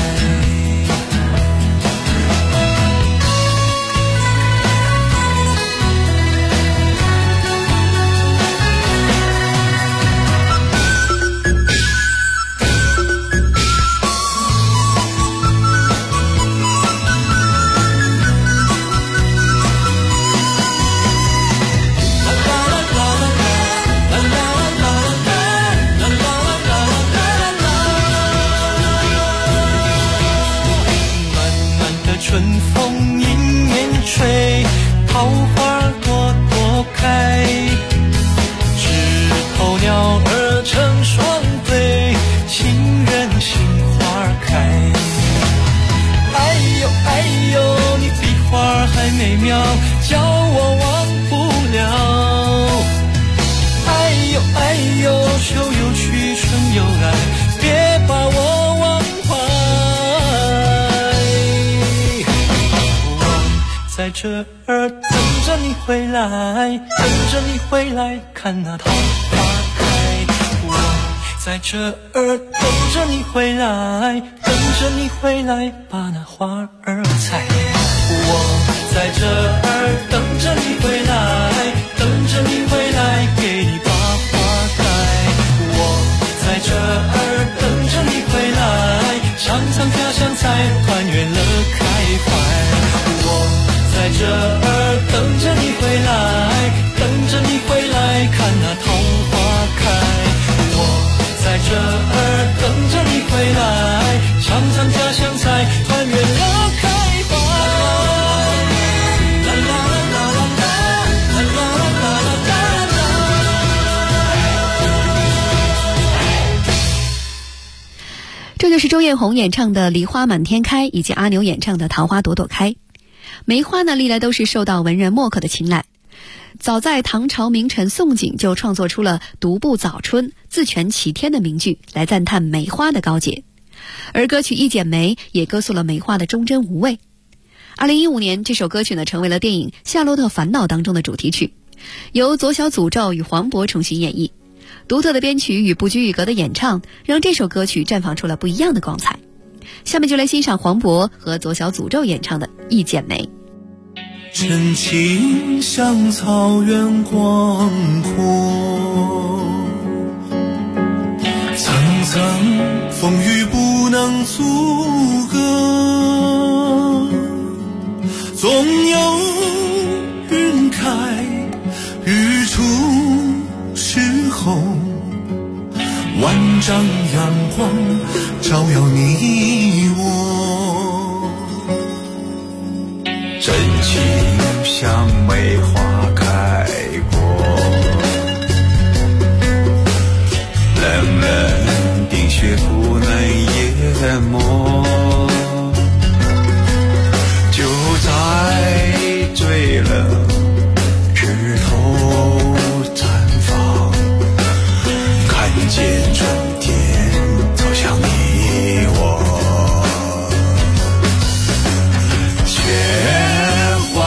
春风迎面吹，桃花朵朵开，枝头鸟儿成双对，情人心花开。哎呦哎呦，你比花还美妙，叫我忘不了。哎呦哎呦，秋又去春又来，别把我忘怀。在这儿等着你回来，等着你回来看那桃花开。我在这儿等着你回来，等着你回来把那花儿采。我在这儿等着你回来，等着你回来给你把花带。我在这儿等着你回来，尝尝家乡菜，团圆乐开怀。我在这儿等着你回来，等着你回来看那桃花开。我在这儿等着你回来，尝尝家乡菜，团圆乐开怀。啦啦啦啦啦啦啦啦啦啦。 这就是周艳红演唱的《梨花满天开》，以及阿牛演唱的《桃花朵朵开》。梅花呢，历来都是受到文人墨客的青睐。早在唐朝名臣宋璟就创作出了“独步早春，自全其天”的名句，来赞叹梅花的高洁。而歌曲《一剪梅》也歌颂了梅花的忠贞无畏。2015年，这首歌曲呢成为了电影《夏洛特烦恼》当中的主题曲，由左小诅咒与黄渤重新演绎。独特的编曲与不拘一格的演唱，让这首歌曲绽放出了不一样的光彩。下面就来欣赏黄渤和左小诅咒演唱的《一剪梅》。 真情像草原广阔，层层风雨不能阻隔，总有云开日出时候，万丈阳光照耀你我。 真情像梅花开过，冷冷冰雪不能淹没，就在最冷枝头绽放，看见春天走向你我。雪花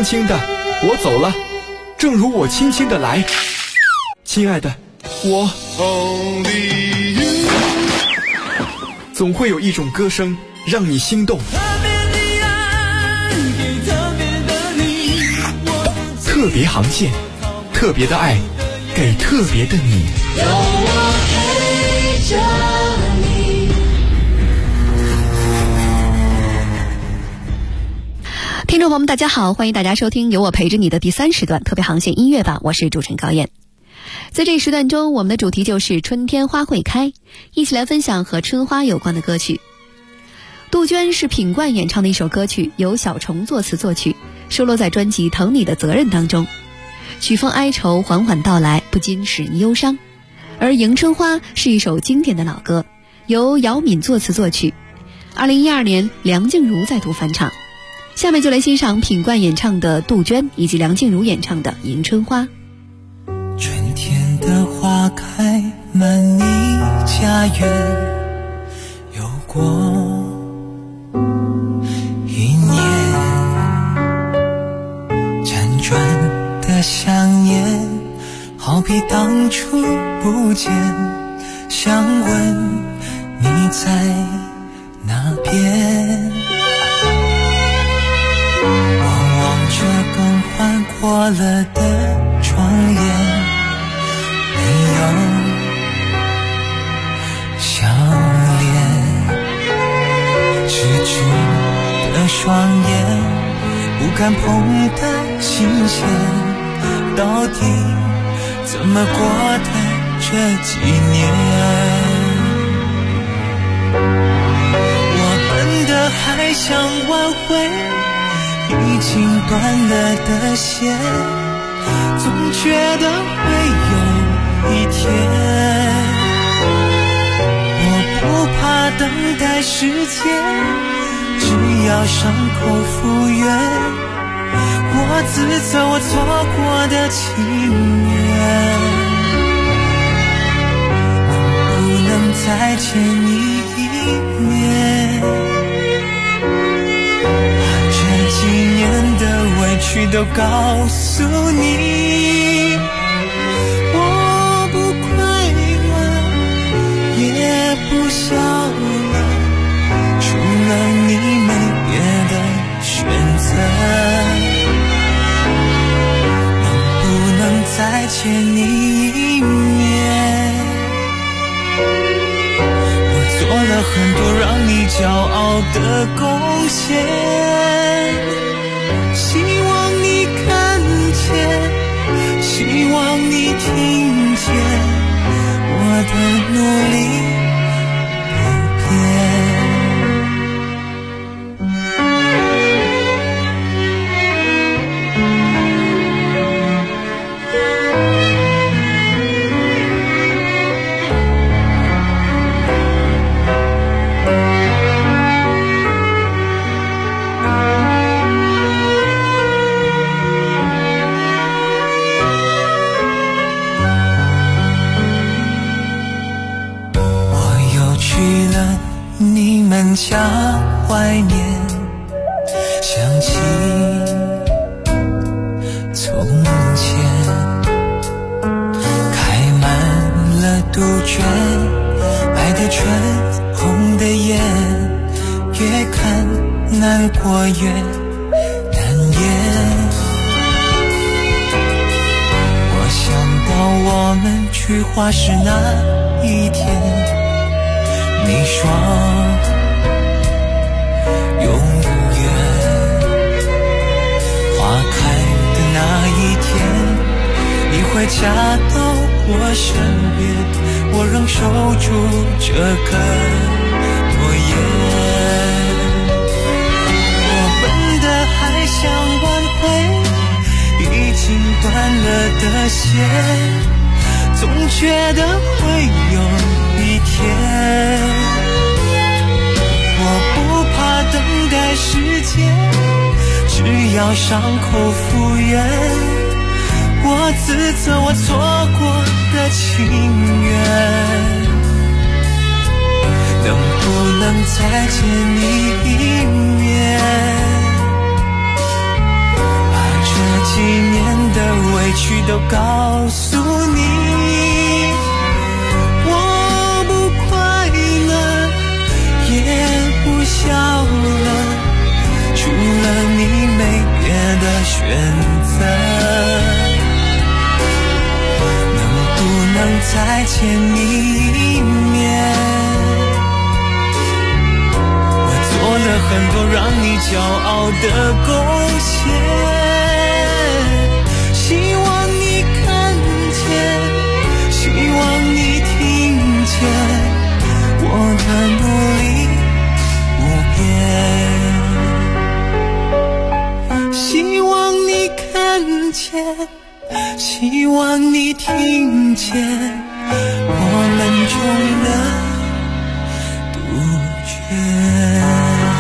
轻轻的，我走了，正如我轻轻的来。亲爱的，我总会有一种歌声让你心动。特别航线，特别的爱，给特别的你。 有我陪着你。 听众朋友们大家好，欢迎大家收听由我陪着你的第3时段特别航线音乐吧，我是主持人高燕。在这一时段中，我们的主题就是春天花会开，一起来分享和春花有关的歌曲。杜鹃是品冠演唱的一首歌曲，由小虫作词作曲，收录在专辑《疼你的责任》当中。曲风哀愁缓缓到来，不禁使人忧伤。而迎春花是一首经典的老歌，由姚敏作词作曲，2012年梁静茹再度翻唱。下面就来欣赏品冠演唱的杜鹃，以及梁静茹演唱的迎春花。 春天的花开满你家园，有过1年，辗转的想念，好比当初不见，想问你在哪边。我望着更换过了的窗帘，没有笑脸，直直的双眼，不敢碰的心弦，到底怎么过的这几年？我笨的还想挽回已经断了的线，总觉得会有一天，我不怕等待时间，只要伤口复原，我自责我错过的情缘，能不能再见你一面？把这几年的委屈都告诉你，我不快乐，也不笑了，除了你没别的选择，能不能再见你一面？我做了很多让你骄傲的贡献，希望你看见，希望你听见我的努力不变。家怀念，想起从前，开满了杜鹃，白的唇，红的眼，越看难过越难言。我想到我们菊花时那一天，你说永远，花开的那一天，你会嫁到我身边，我仍守住这个诺言。我笨的还想挽回已经断了的线，总觉得会有一天，我不怕等待时间，只要伤口复原，我自责我错过的情缘，能不能再见你一面？把去都告诉你，我不快乐，也不笑了，除了你没别的选择，能不能再见一面？我做了很多让你骄傲的贡献，希望你看见，希望你听见我的努力无边，希望你看见，希望你听见我们中的杜鹃。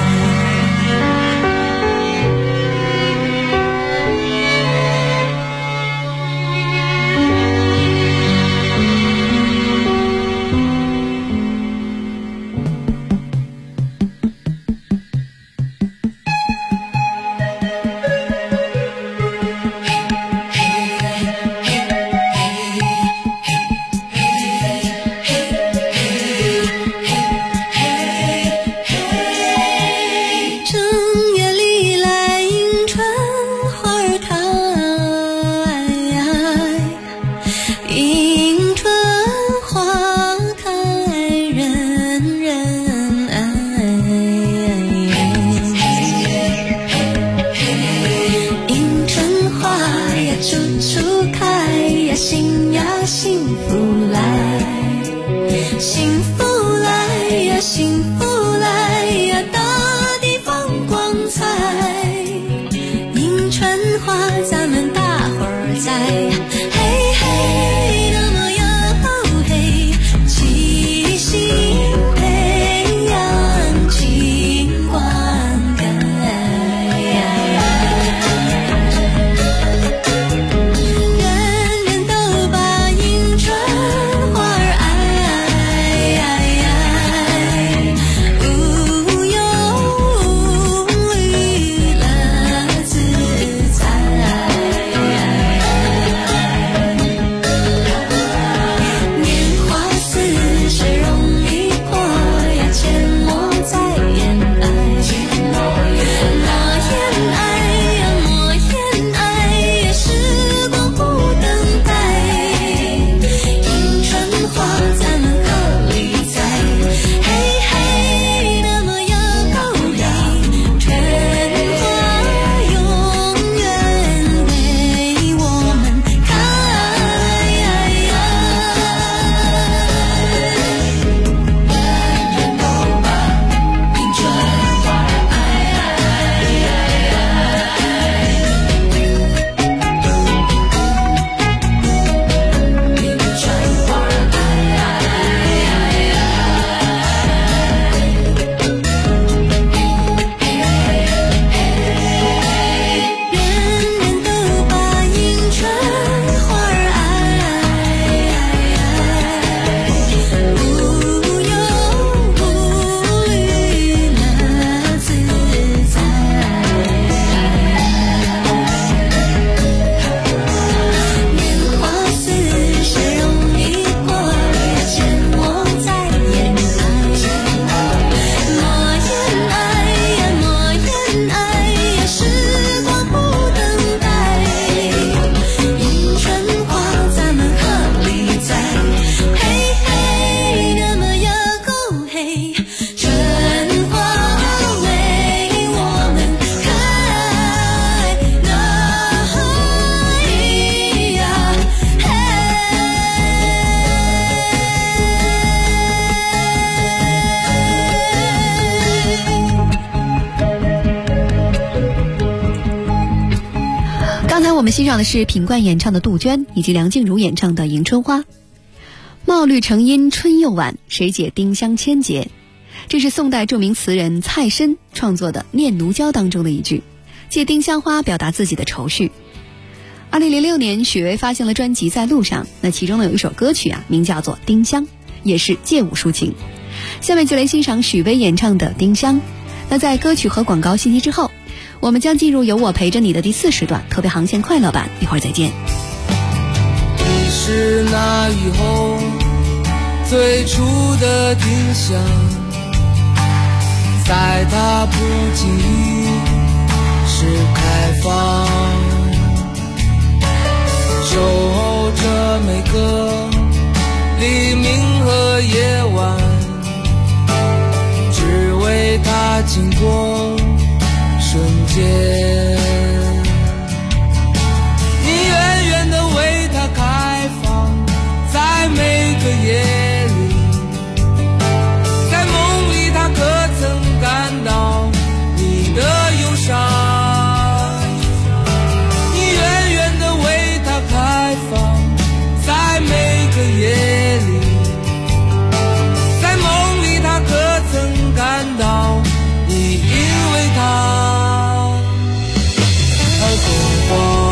我们欣赏的是品冠演唱的《杜鹃》，以及梁静茹演唱的《迎春花》。茂绿成荫春又晚，谁解丁香千结。这是宋代著名词人蔡申创作的《念奴娇》当中的一句，借丁香花表达自己的愁绪。2006年，许巍发行了专辑《在路上》，那其中呢有一首歌曲名叫做《丁香》，也是借物抒情。下面就来欣赏许巍演唱的《丁香》。那在歌曲和广告信息之后， 我们将进入有我陪着你的第4时段特别航线快乐版，一会儿再见。 你是那雨后最初的丁香，在它不经意时开放，守候着每个黎明和夜晚，只为它经过瞬间。你远远地为它开放，在每个夜里，在梦里它可曾感到你的忧伤。你远远地为它开放，在每个夜里，在梦里它可曾感到你因为它而疯狂。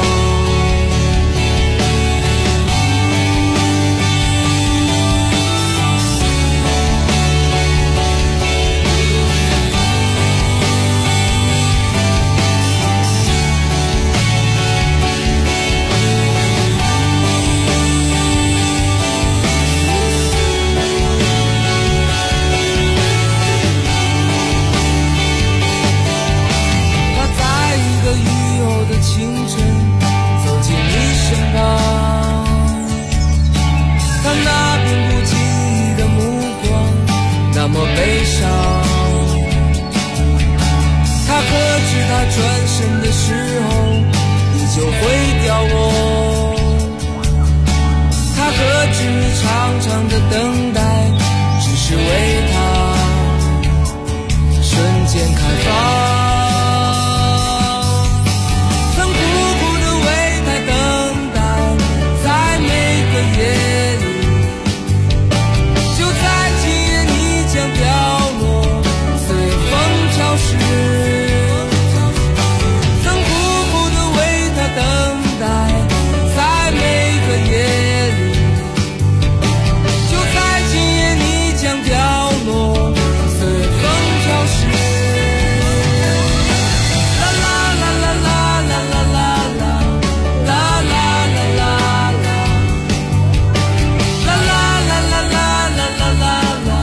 那么悲伤，他可知他转身的时候你就会掉落，他可知你长长的等待只是为他瞬间开放，曾苦苦的为他等待，在每个夜里，就在将掉落，随风消失。曾苦苦的为他等待，在每个夜里，就在今夜你将掉落，随风消失。啦啦啦啦啦啦啦啦啦啦啦啦啦啦啦啦啦啦。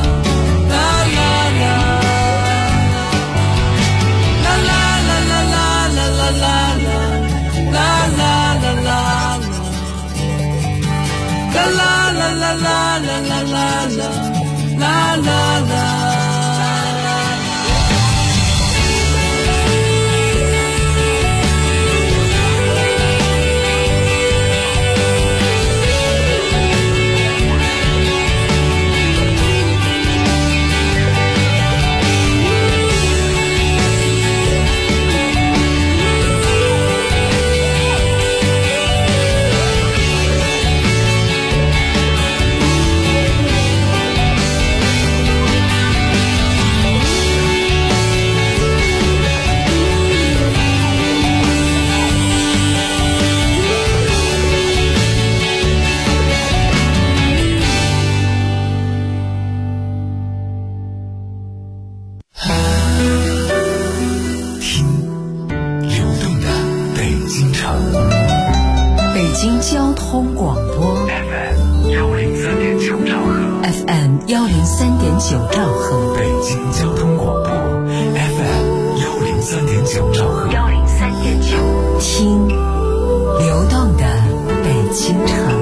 啦啦啦啦啦啦啦啦啦啦。 交通广播 FM 103.9兆赫 FM 103.9兆赫， 北京交通广播 FM 103.9兆赫 103.9，听流动的北京城。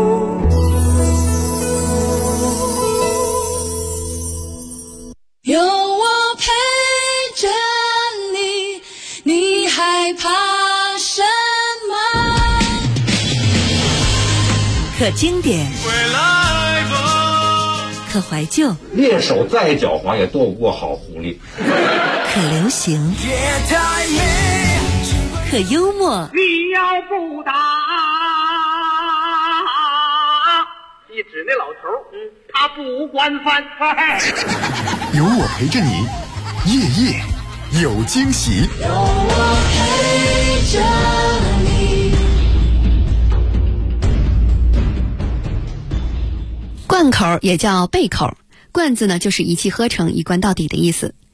有我陪着你，你害怕什么？ 可经典，可怀旧， 猎手再狡猾也斗不过好狐狸。 可流行，可幽默。 你要不打，你指那老头，他不管饭。 有我陪着你，夜夜有惊喜。 有我陪着你。 贯口也叫背口，贯字呢就是一气呵成、一贯到底的意思。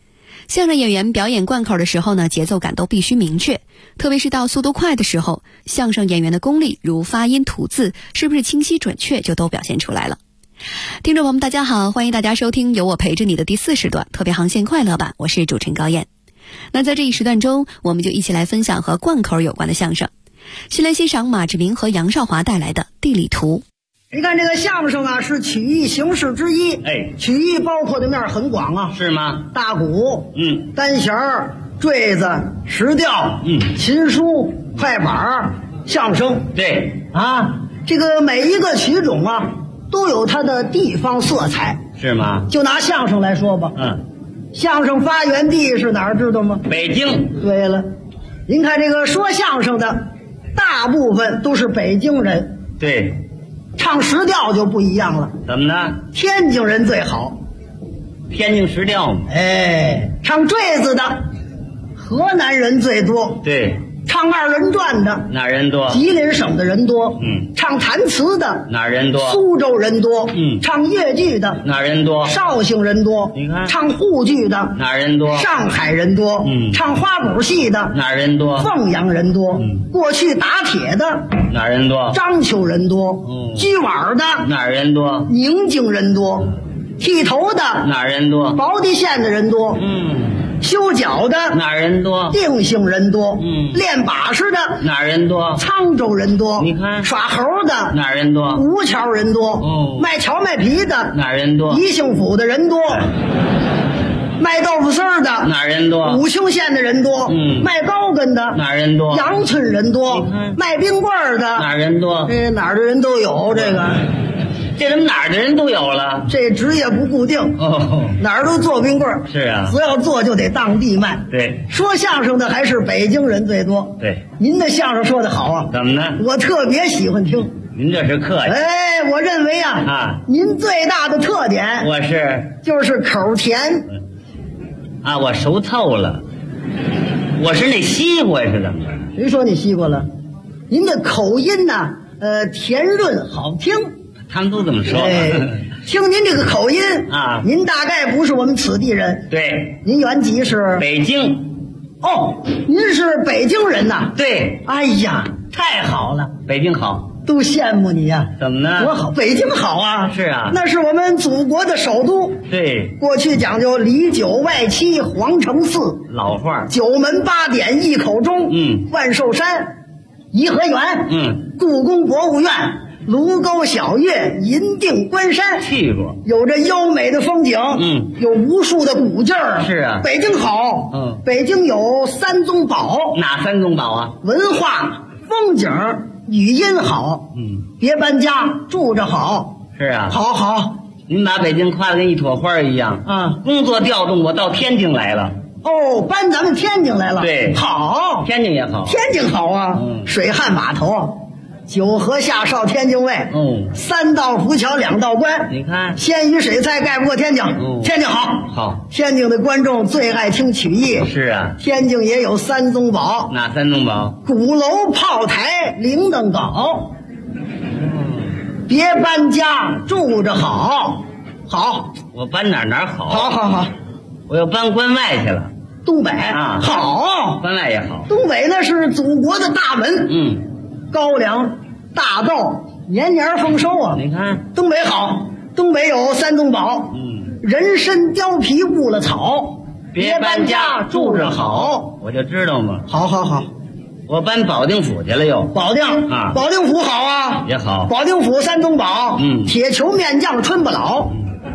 相声演员表演贯口的时候呢，节奏感都必须明确，特别是到速度快的时候，相声演员的功力如发音吐字是不是清晰准确就都表现出来了。听众朋友们大家好，欢迎大家收听由我陪着你的第4时段特别航线快乐版，我是主持人高燕。那在这一时段中，我们就一起来分享和贯口有关的相声。先来欣赏马志明和杨少华带来的地理图。 你看这个相声啊，是曲艺形式之一。曲艺包括的面很广啊， 是吗？ 大鼓，单弦儿、坠子、石调，琴书、快板、相声。 对啊，这个每一个曲种啊，都有它的地方色彩， 是吗？ 就拿相声来说吧，相声发源地是哪儿知道吗？ 北京。 对了，您看这个说相声的，大部分都是北京人。 对， 唱石调就不一样了。 怎么呢？ 天津人最好。 天津石调嘛。 唱坠子的，河南人最多。 对。 唱二人转的哪人多？ 吉林省的人多。唱弹词的哪人多？ 苏州人多。唱越剧的哪人多？ 绍兴人多。 你看， 唱沪剧的哪人多？ 上海人多。唱花鼓戏的哪人多？ 凤阳人多。过去打铁的哪人多？ 章丘人多。锯碗的哪人多？ 宁京人多。剃头的哪人多？ 保地县的人多。修脚的哪人多？ 定兴人多。练把式的哪人多？ 沧州人多。 你看， 耍猴的哪人多？ 吴桥人多。卖荞麦皮的哪人多？ 宜兴府的人多。卖豆腐丝儿的哪人多？ 武清县的人多。卖高跟的哪人多？ 杨村人多。卖冰棍的哪人多？ 哪儿的人都有。 这怎么哪儿的人都有了？ 这职业不固定哪儿都做冰棍。 是啊， 只要做就得当地卖。 对， 说相声的还是北京人最多。 对， 您的相声说得好啊。 怎么呢？ 我特别喜欢听。 您这是客气。 我认为您最大的特点就是口甜。 我熟透了。我是那西瓜是怎么着？ 谁说你西瓜了？您的口音呢，甜润好听。 他们都这么说。 听您这个口音您大概不是我们此地人。 对， 您原籍是北京。 您是北京人呐？ 对。 哎呀，太好了， 北京好， 都羡慕你呀。 怎么呢？ 多好，北京好啊。 是啊， 那是我们祖国的首都。 对， 过去讲究里九外七，皇城四， 老话， 九门八点一口钟。万寿山、颐和园，故宫博物院、卢沟晓月、银锭关山， 去过， 有着优美的风景，有无数的古劲儿。 是啊， 北京好。北京有3宗宝。 哪3宗宝啊？ 文化、风景、语音好。别搬家，住着好。 是啊， 好。 您把北京夸得跟一朵花一样工作调动我到天津来了。 搬咱们天津来了。 对， 好， 天津也好。 天津好啊。水旱码头。九河下哨天津卫，3道浮桥2道关。 你看， 鲜鱼水菜盖不过天津。天津好。天津的观众最爱听曲艺。 是啊， 天津也有3宗宝。 哪3宗宝？ 鼓楼、炮台、铃铛镐。别搬家，住着好。 我搬哪好？ 好。 我要搬关外去了。 东北好，关外也好。 东北那是祖国的大门。高粱、大豆，年年丰收啊！ 你看， 东北好，东北有3宗宝。人参、貂皮、误了草。别搬家，住着好。 我就知道嘛。 好。 我搬保定府去了又。 保定府好啊， 也好。 保定府3宗宝。铁球、面酱、春不老。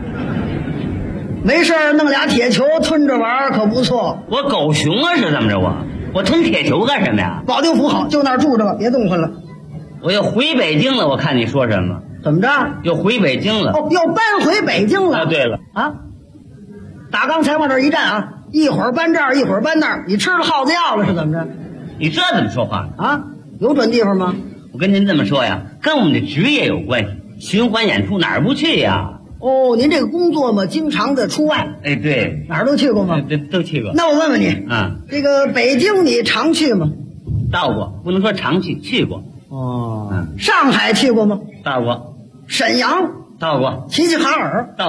没事弄俩铁球吞着玩可不错。 我狗熊啊是怎么着？我吞铁球干什么呀？ 保定府好，就那儿住着吧，别动弹了。 我要回北京了，我看你说什么？ 怎么着？ 又回北京了？ 要搬回北京了。 对了打刚才往这儿一站一会儿搬这儿，一会儿搬那儿，你吃了耗子药了是怎么着？ 你这怎么说话有准地方吗？ 我跟您这么说呀，跟我们的职业有关系，循环演出哪儿不去呀？ 您这个工作嘛，经常的出外。 对， 哪儿都去过吗？ 都去过。 那我问问你这个北京你常去吗？ 到过，不能说常去，去过。 上海去过吗？ 到过。 沈阳到过。 齐齐哈尔到过。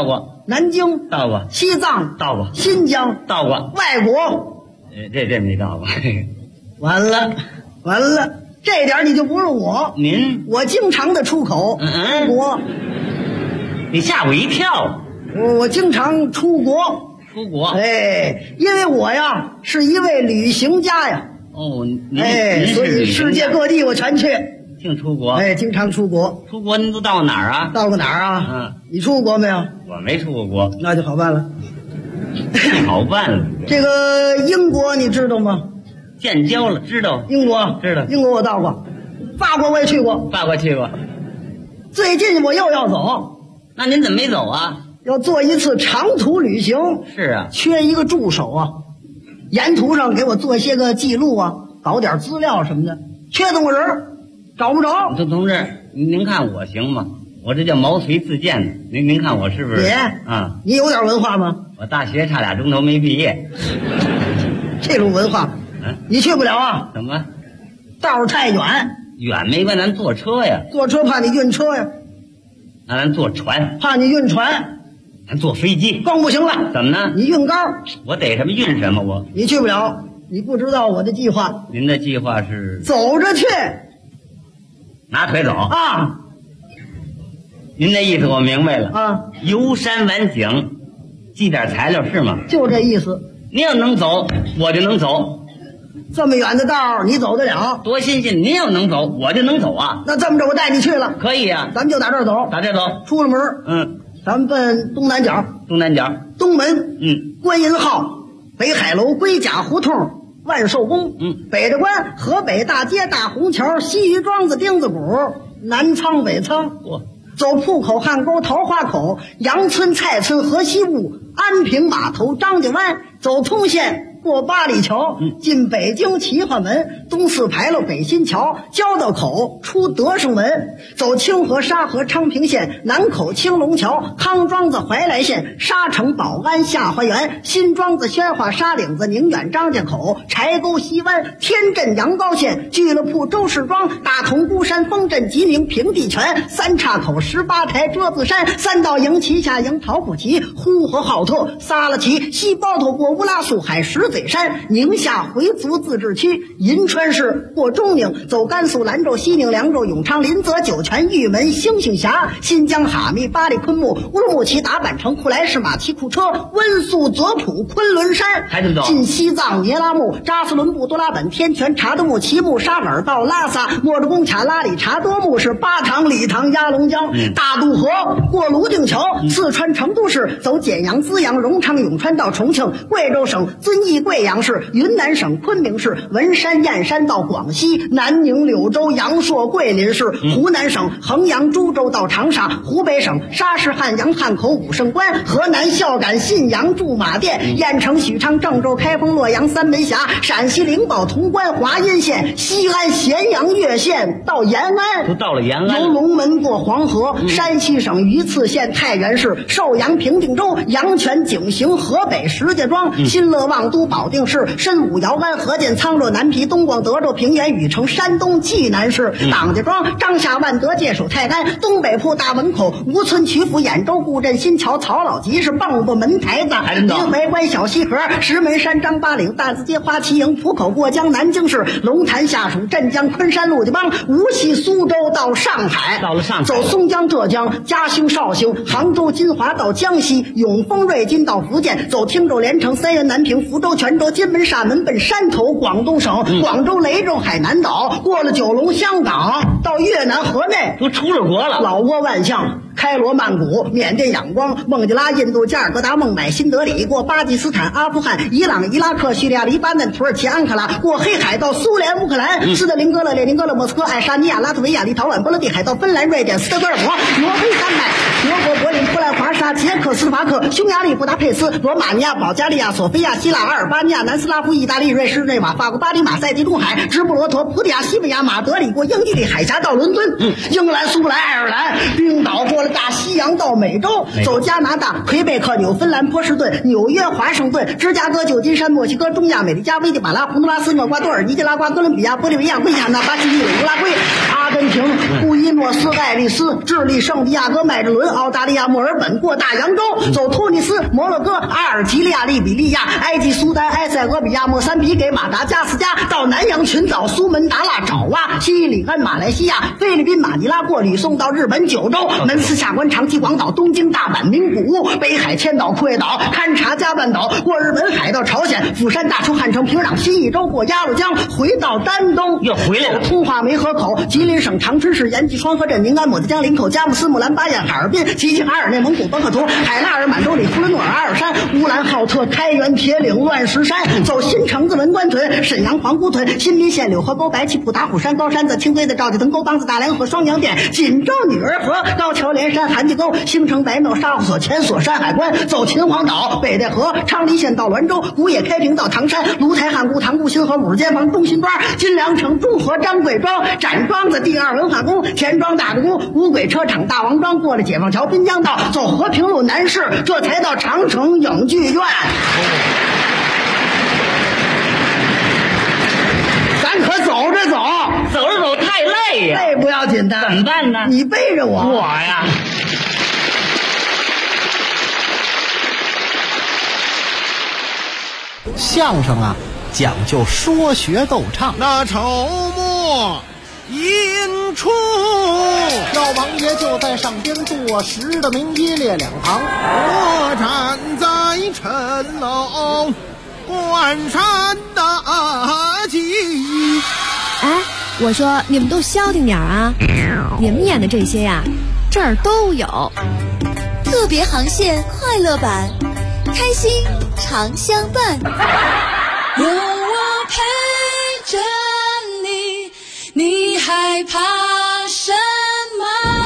南京到过， 西藏到过， 新疆到过， 外国这没到过。 完了，这点你就不是我。我经常的出口出国。 你吓我一跳。 我经常出国。因为我呀是一位旅行家呀。所以世界各地我全去。 净出国。 经常出国。 出国您都到过哪儿啊？ 到过哪儿啊？你出过国没有？ 我没出过国。 那就好办了。 好办了。 这个英国你知道吗？ 建交了，知道。 英国知道。 英国我到过，法国我也去过。 法国去过。 最近我又要走。 那您怎么没走啊？ 要做一次长途旅行。 是啊。 缺一个助手啊，沿途上给我做些个记录啊，搞点资料什么的。缺这么个人，找不着。 同志，您看我行吗？我这叫毛遂自荐的。您看我是不是？ 你有点文化吗？ 我大学差2钟头没毕业。 这种文化，你去不了啊？ 怎么？ 道儿太远。 远没关系，咱坐车呀。 坐车怕你晕车呀。 那咱坐船。 怕你晕船。 咱坐飞机。 更不行了。 怎么呢？ 你晕高。 我逮什么晕什么我。 你去不了，你不知道我的计划。 您的计划是？ 走着去。 拿腿走啊。 您的意思我明白了啊。 游山玩景，记点材料是吗？ 就这意思。 您要能走，我就能走。 这么远的道你走得了？ 多新鲜！您要能走，我就能走啊。 那这么着，我带你去了。 可以啊， 咱们就打这儿走。 打这儿走。 出了门，咱们奔东南角。 东门， 观音号、北海楼、龟甲胡同、万寿宫，北大关、河北大街、大红桥、西鱼庄子、丁字谷、南仓、北仓。走铺口、汉沟、桃花口、杨村、蔡村、河西务、安平码头、张家湾，走通县过八里桥，进北京齐化门，东四牌楼、北新桥、交道口，出德胜门，走清河、沙河、昌平县，南口、青龙桥、康庄子、怀来县，沙城、宝安、下花园，新庄子、宣化、沙岭子、宁远、张家口、柴沟、西湾、天镇、阳高县，俱乐部、周市庄、大同、孤山、丰镇、吉宁、平地泉、三岔口、18台、遮子山、三道营、旗下营、陶普旗、呼和浩特、撒拉旗、西包头、过乌拉苏海、石嘴山、宁夏回族自治区、银川市，过中宁，走甘肃兰州、西宁、凉州、永昌、临泽、酒泉、玉门、兴兴峡、新疆哈密、巴里、昆木、乌鲁木齐、达坂城、库莱市、马蹄库车、温宿、泽普、昆仑山， 还真走。 进西藏、聂拉木、扎斯伦布、多拉本、天泉、查德木、齐木、沙尔到拉萨、莫着贡卡、拉里、查多木市、巴塘、理塘、鸭龙江、大渡河，过泸定桥，四川成都市，走简阳、资阳、荣昌、永川到重庆，贵州省遵义、贵阳市，云南省昆明市，文山、燕山到广西，南宁、柳州、阳朔、桂林市，湖南省衡阳、株洲到长沙，湖北省沙市、汉阳、汉口、武胜关，河南孝感、信阳、驻马店，燕城、许昌、郑州、开封、洛阳、三门峡，陕西灵宝、潼关、华阴县，西安、咸阳、岳县到延安， 都到了延安， 由龙门过黄河，山西省榆次县太原市，寿阳、平定州、阳泉、景行、河北石家庄，新乐望都、保定市，申武、姚安、河间、沧州、南皮、东广、德州、平原、禹城、山东济南市，党家庄、张夏、万德、界首、泰安，东北铺、大门口、吴村、曲阜、兖州、固镇、新桥、曹老集市，蚌埠、门台子、临淮关、小西河、石门山、张八岭、大字街、花旗营、浦口、过江、南京市，龙潭下属镇江、昆山、陆家浜，无锡、苏州到上海， 到了上海， 走松江、浙江、嘉兴、绍兴、杭州、金华到江西，永丰、瑞金到福建，走汀州、连城、三原、南平、福州、泉州、金门、厦门奔山头，广东省广州、雷州、海南岛，过了九龙、香港到越南河内， 都出了国了。 老挝、万象、开罗、曼谷、缅甸、仰光、孟加拉、印度、加尔各答、孟买、新德里，过巴基斯坦、阿富汗、伊朗、伊拉克、叙利亚、黎巴嫩、土耳其、安卡拉，过黑海到苏联、乌克兰、斯特林格勒、列宁格勒、莫斯科、爱沙尼亚、拉脱维亚、立陶宛、波罗的海到芬兰、瑞典、斯德哥尔摩、挪威、丹麦、德国、柏林、波兰、华沙、捷克斯洛伐克、匈牙利、布达佩斯、罗马尼亚、保加利亚、索菲亚、希腊、阿尔巴尼亚、南斯拉夫、意大利、瑞士、日内瓦、法国巴黎、马赛、地中海、直布罗陀、葡萄牙、西班牙、马德里，过英吉利海峡到伦敦，英格兰、苏格兰、爱尔兰、冰岛，过了大西洋到美洲，走加拿大、魁北克、纽芬兰、波士顿、纽约、华盛顿、芝加哥、旧金山、墨西哥、中亚、美利加、危地马拉、洪都拉斯、厄瓜多尔、尼加拉瓜、哥伦比亚、玻利维亚、圭亚那、巴西利、乌拉圭、阿根廷、布宜诺斯斯、爱丽丝、智利、圣地亚哥、麦哲伦、澳大利亚墨尔本，过大洋洲，走突尼斯、摩洛哥、阿尔及利亚、利比利亚、埃及、苏丹、埃塞俄比亚、莫桑比给、马达加斯加，到南洋群岛、苏门答腊、爪哇、西里安、马来西亚、菲律宾、马尼拉，过吕宋到日本九州，门司、下关、长崎、广岛、东京、大阪、名古屋、北海、千岛、库页岛、勘察加半岛，过日本海到朝鲜、釜山、大邱、汉城、平壤、新义州，过鸭绿江，回到丹东， 又回来了。 通化梅河口，吉林省长春市延吉双河镇宁安抹子江林口佳木斯木兰巴彦哈尔滨齐齐哈尔内蒙古本克图海拉尔满洲里呼伦诺尔阿尔山乌兰浩特开原铁岭乱石山，走新城子文官屯沈阳皇姑屯新民县柳河沟白旗铺打虎山高山子清堆的赵家藤沟帮子大梁河双阳店锦州女儿河高桥连山韩家沟兴城白庙沙湖所前所山海关，走秦皇岛北戴河昌黎县到滦州古冶开平到唐山芦台汉沽塘沽新河五间房中心庄金良城中和张贵庄展庄子第二文化宫田庄大渡宫五轨车厂大王庄，过了解放桥滨江道走和平路南市，这才到长城影剧院。咱可走着走， 走着走太累呀。 累不要紧的， 怎么办呢？ 你背着我。 我呀。 相声啊，讲究说学逗唱。 那筹末引出， 赵王爷就在上边坐10的名一列两旁， 我站在城楼观山大吉。 哎，我说你们都消停点啊！你们演的这些呀，这儿都有。 特别航线快乐版，开心常相伴。 有我陪着你，你害怕什么？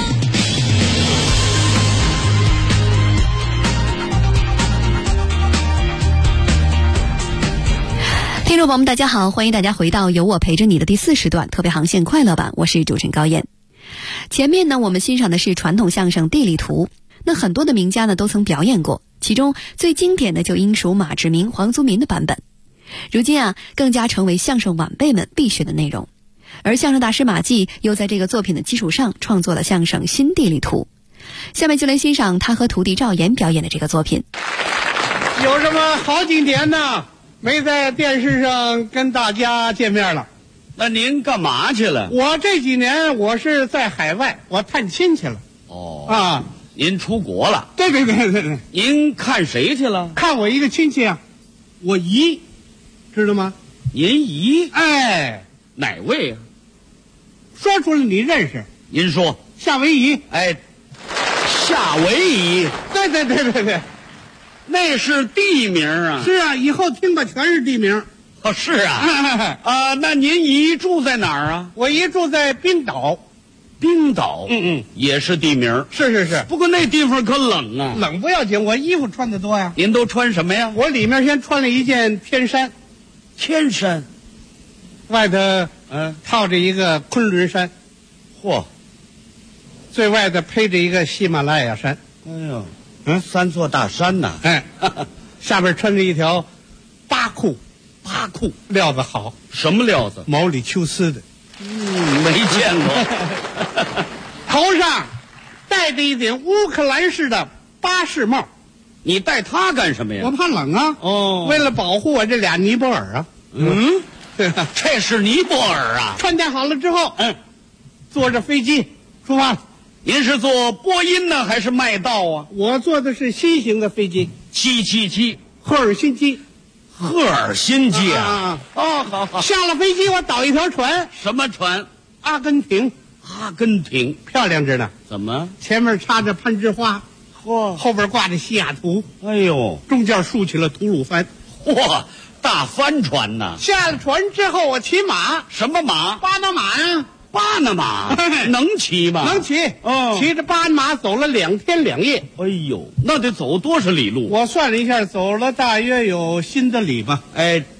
听众朋友们大家好，欢迎大家回到有我陪着你的第4时段特别航线快乐版，我是主持人高燕。前面呢我们欣赏的是传统相声地理图，那很多的名家呢都曾表演过，其中最经典的就应属马志明、黄宗民的版本。如今啊更加成为相声晚辈们必学的内容，而相声大师马季又在这个作品的基础上创作了相声新地理图。下面就来欣赏他和徒弟赵岩表演的这个作品。 有什么好几年呢没在电视上跟大家见面了。 那您干嘛去了？ 我这几年我是在海外，我探亲去了。 哦啊， 您出国了？ 对。 您看谁去了？ 看我一个亲戚啊，我姨，知道吗？ 您姨？ 哎， 哪位啊？ 说出来你认识？ 您说。 夏威夷。 哎，夏威夷。 对。 那是地名啊。 是啊，以后听吧全是地名。 哦，是啊。那您姨住在哪儿啊？ 我姨住在冰岛。 冰岛，也是地名。 是。 不过那地方可冷啊。 冷不要紧，我衣服穿得多呀。 您都穿什么呀？ 我里面先穿了一件天衫。 天衫， 外头套着一个昆仑山。 嚯！ 最外头披着一个喜马拉雅山。 哎呦，3座大山呐。 哎，下边穿着一条八裤，料子好。 什么料子？ 毛里求斯的。 没见过。 头上戴着一顶乌克兰式的巴士帽。 你戴它干什么呀？ 我怕冷啊。 哦， 为了保护我这俩尼泊尔啊。 这是尼泊尔啊。 穿戴好了之后，坐着飞机出发。 您是坐波音呢还是麦道啊？ 我坐的是新型的飞机 ，777 赫尔辛基。 赫尔辛基啊！ 好。下了飞机，我倒一条船。 什么船？ 阿根廷。漂亮着呢。 怎么？ 前面插着攀枝花， 嚯！ 后边挂着西雅图， 哎呦！ 中间竖起了吐鲁番， 嚯！大帆船呐！ 下了船之后，我骑马。 什么马？ 巴拿马呀！ 巴拿马能骑吗？ 能骑。骑着巴拿马走了2天2夜。 哎呦，那得走多少里路？ 我算了一下，走了大约有新的里吧。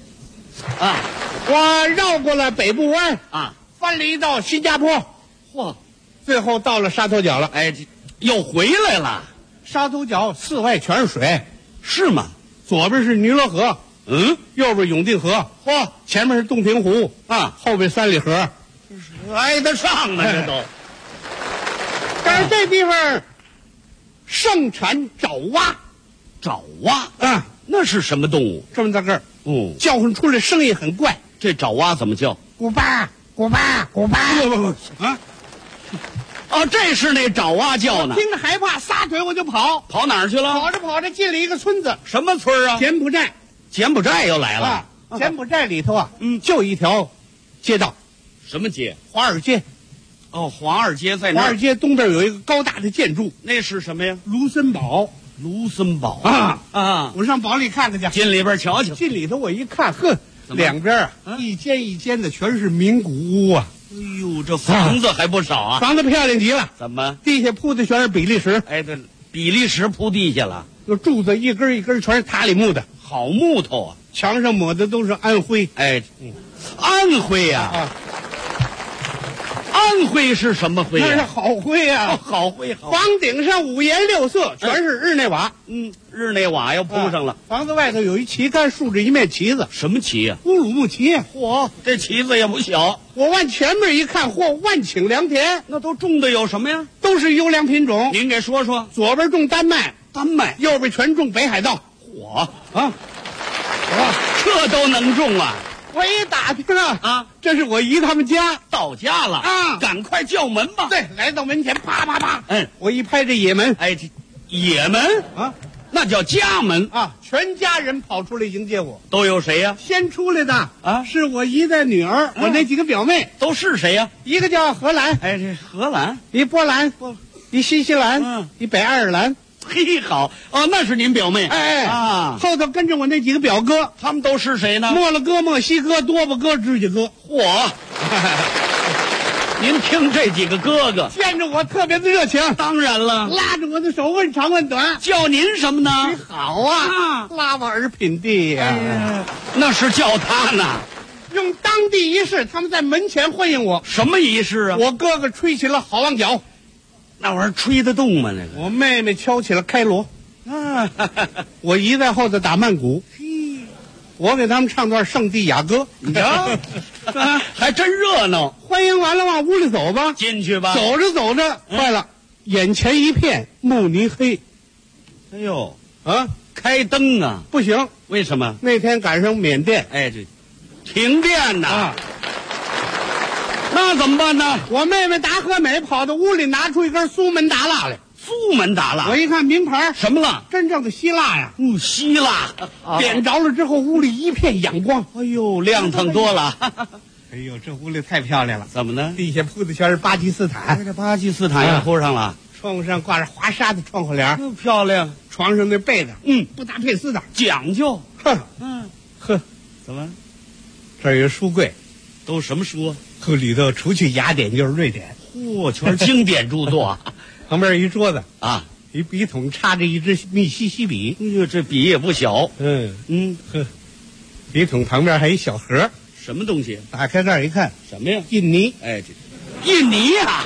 我绕过了北部湾啊， 翻了一道新加坡， 嚯， 最后到了沙头角了。 又回来了。 沙头角四外全是水。 是吗？ 左边是尼罗河，右边永定河， 嚯， 前面是洞庭湖啊，后边三里河。 挨得上啊，这都。 但是这地方盛产爪哇。 爪哇啊， 那是什么动物？ 这么大个儿，叫唤出来声音很怪。 这爪哇怎么叫？ 古巴古巴古巴！不啊！ 哦，这是那爪哇叫呢。 听着害怕，撒腿我就跑。 跑哪儿去了？ 跑着跑着进了一个村子。 什么村啊？ 柬埔寨。 柬埔寨又来了。 柬埔寨里头啊，就一条街道。 什么街？ 华尔街。 哦，华尔街在那儿。 华尔街东边有一个高大的建筑， 那是什么呀？ 卢森堡。 卢森堡啊！我上堡里看看去。 进里边瞧瞧。 进里头我一看，呵，两边一间一间的全是名古屋啊！ 哎呦，这房子还不少啊！ 房子漂亮极了。 怎么？ 地下铺的全是比利时。 哎，对，比利时铺地下了。 有柱子一根一根全是塔里木的， 好木头啊！ 墙上抹的都是安徽。 哎，安徽呀！安徽是什么徽呀？ 那是好徽啊！ 好徽好。 房顶上五颜六色，全是日内瓦。 日内瓦又铺上了。 房子外头有一旗杆，竖着一面旗子。 什么旗呀？ 乌鲁木齐。 嚯，这旗子也不小。 我往前面一看，嚯，万顷良田， 那都种的有什么呀？ 都是优良品种。 您给说说。 左边种丹麦，右边全种北海道。 嚯啊！哇，这都能种啊！ 我一打听啊，这是我姨他们家。 到家了啊， 赶快叫门吧。 对，来到门前，啪啪啪，我一拍这野门， 哎，这野门啊， 那叫家门啊，全家人跑出来迎接我。 都有谁呀？ 先出来的啊， 是我姨的女儿，我那几个表妹。 都是谁呀？ 一个叫荷兰， 哎，这荷兰， 一波兰，一新西兰，一北爱尔兰。 嘿，好哦，那是您表妹。 哎啊，后头跟着我那几个表哥， 他们都是谁呢？ 墨了哥、墨西哥、多巴哥、指甲哥。 嚯！您听这几个哥哥见着我特别的热情。 当然了， 拉着我的手问长问短。 叫您什么呢？ 你好啊，拉瓦尔品第呀。 那是叫他呢。 用当地仪式，他们在门前欢迎我。 什么仪式啊？ 我哥哥吹起了好望角。 那玩意儿吹得动吗？那个我妹妹敲起了开锣，我姨在后头打曼谷，我给他们唱段圣地亚歌， 你瞧，还真热闹。 欢迎完了，往屋里走吧， 进去吧。 走着走着，坏了，眼前一片慕尼黑。 哎呦啊，开灯啊， 不行， 为什么？ 那天赶上缅甸， 哎，这停电呐。那怎么办呢？ 我妹妹达和美跑到屋里，拿出一根苏门答腊来。 苏门答腊， 我一看名牌， 什么了？ 真正的希腊呀！ 希腊， 点着了之后，屋里一片阳光。 哎呦，亮堂多了。 哎呦，这屋里太漂亮了。 怎么呢？ 地下铺的全是巴基斯坦， 这巴基斯坦也铺上了。 窗户上挂着华沙的窗户帘， 漂亮。 床上那被子，布达佩斯的， 讲究。 呵， 怎么？ 这儿有书柜， 都什么书啊？ 里头除去雅典就是瑞典， 嚯，全是经典著作。 旁边一桌子啊， 一笔筒插着一支密西西比， 哎呦，这笔也不小。 笔筒旁边还一小盒， 什么东西？ 打开盖一看， 什么呀？ 印尼。 哎，这印尼呀！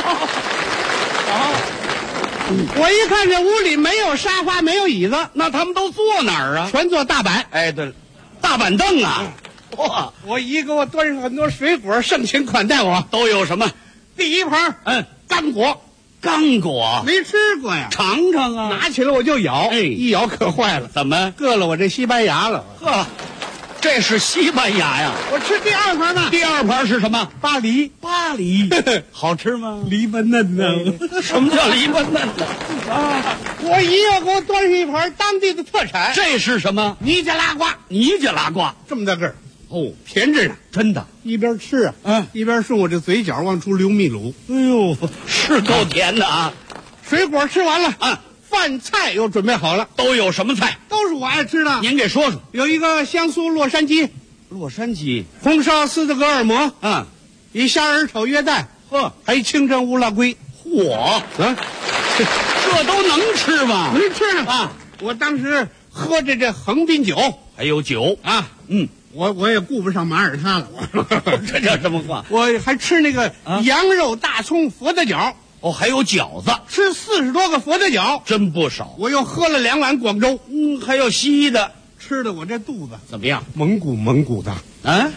我一看这屋里没有沙发，没有椅子， 那他们都坐哪儿啊？ 全坐大板。 哎，对了，大板凳啊。 哇！我姨给我端上很多水果，盛情款待我。 都有什么？ 第一盘，干果。 干果没吃过呀， 尝尝啊！ 拿起来我就咬， 哎， 一咬可坏了， 怎么硌了我这西班牙了？ 呵，这是西班牙呀！ 我吃第二盘呢。 第二盘是什么？ 巴黎。 巴黎好吃吗？ 梨巴嫩呢？ 什么叫梨巴嫩呢？ 啊！我姨要给我端上一盘当地的特产， 这是什么？ 尼加拉瓜。 尼加拉瓜这么大个儿， 哦， 甜着呢， 真的。 一边吃啊，一边顺我这嘴角往出流秘鲁。 哎呦，是够甜的啊！ 水果吃完了啊，饭菜又准备好了。 都有什么菜？ 都是我爱吃的。 您给说说。 有一个香酥洛杉矶，红烧斯德哥尔摩，一虾仁炒约旦，还一清蒸乌拉圭。 嚯啊，这都能吃吗？ 能吃啊！我当时喝着这横滨酒， 还有酒啊，我也顾不上马耳他了， 这叫什么话？ 我还吃那个羊肉大葱佛跳饺。 哦，还有饺子， 吃40多个佛跳饺， 真不少。 我又喝了2碗广州， 还有西的， 吃的我这肚子怎么样？ 蒙古的，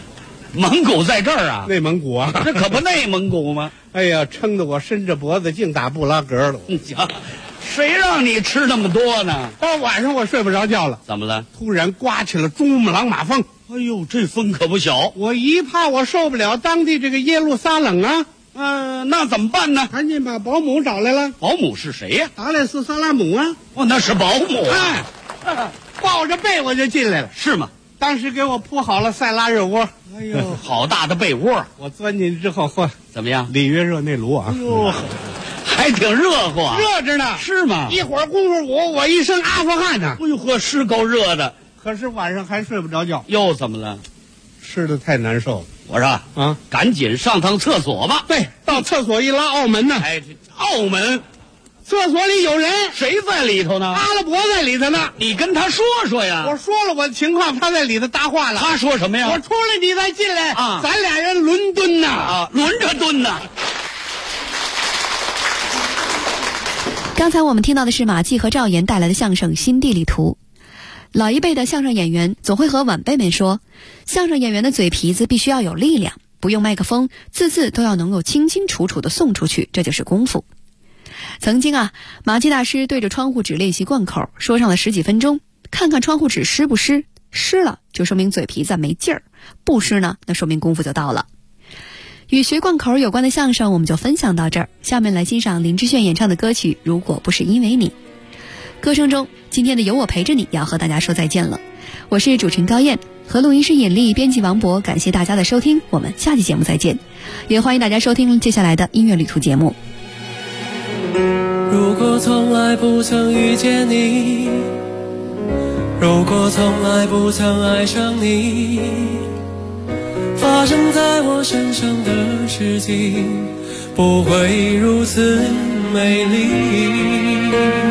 蒙古在这儿啊？ 内蒙古啊， 这可不内蒙古吗？ 哎呀，撑得我伸着脖子净打布拉格了。 谁让你吃那么多呢？ 到晚上我睡不着觉了。 怎么了？ 突然刮起了珠穆朗玛峰。 哎呦，这风可不小。 我一怕我受不了当地这个耶路撒冷啊。 那怎么办呢？ 赶紧把保姆找来了。 保姆是谁呀？ 达赖斯萨拉姆啊。 哦，那是保姆啊。抱着被我就进来了。 是吗？ 当时给我铺好了塞拉热窝。 哎呦，好大的被窝！ 我钻进去之后，嚯， 怎么样？ 里约热内卢啊！ 哎呦，还挺热乎啊！ 热着呢。 是吗？ 一会儿功夫我一身阿富汗呢。 哎呦呵，是够热的。 可是晚上还睡不着觉。 又怎么了？ 吃的太难受了。 我说啊，赶紧上趟厕所吧。 对，到厕所一拉澳门呢。 哎，澳门。 厕所里有人， 谁在里头呢？ 阿拉伯在里头呢。 你跟他说说呀。 我说了我的情况，他在里头搭话了。 他说什么呀？ 我出来你再进来啊，咱俩人轮蹲呐啊，轮着蹲呐。 刚才我们听到的是马季和赵岩带来的相声《新地理图》。老一辈的相声演员总会和晚辈们说，相声演员的嘴皮子必须要有力量，不用麦克风，字字都要能够清清楚楚地送出去，这就是功夫。曾经啊，马季大师对着窗户纸练习贯口，说上了10几分钟，看看窗户纸湿不湿，湿了就说明嘴皮子没劲儿，不湿呢，那说明功夫就到了。与学贯口有关的相声我们就分享到这儿，下面来欣赏林志炫演唱的歌曲《如果不是因为你》。歌声中，今天的有我陪着你要和大家说再见了。我是主持人高燕，和录音师尹丽，编辑王博，感谢大家的收听，我们下期节目再见。也欢迎大家收听接下来的音乐旅途节目。 如果从来不曾遇见你，如果从来不曾爱上你，发生在我身上的事情不会如此美丽。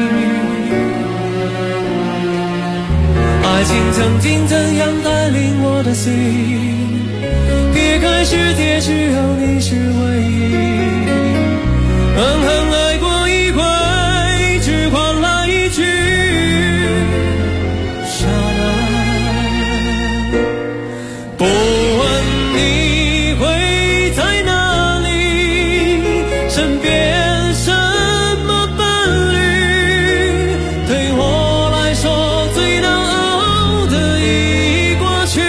爱情曾经怎样带领我的心，撇开世界只有你是唯一。狠狠爱过一回，只换来一句傻男。不问你会在哪里，身边什么伴侣，对我来说最难熬的已过去。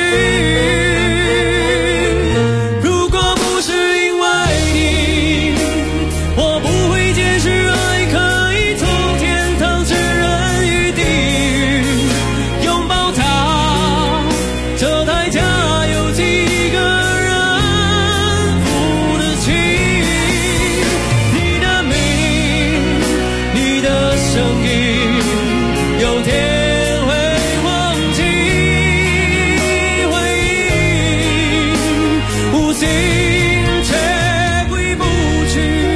如果不是因为你，我不会解释爱可以从天堂至人与地狱，拥抱它，这代价有几个人付得起？你的名，你的声音，有天会忘记，回忆无心却回不去。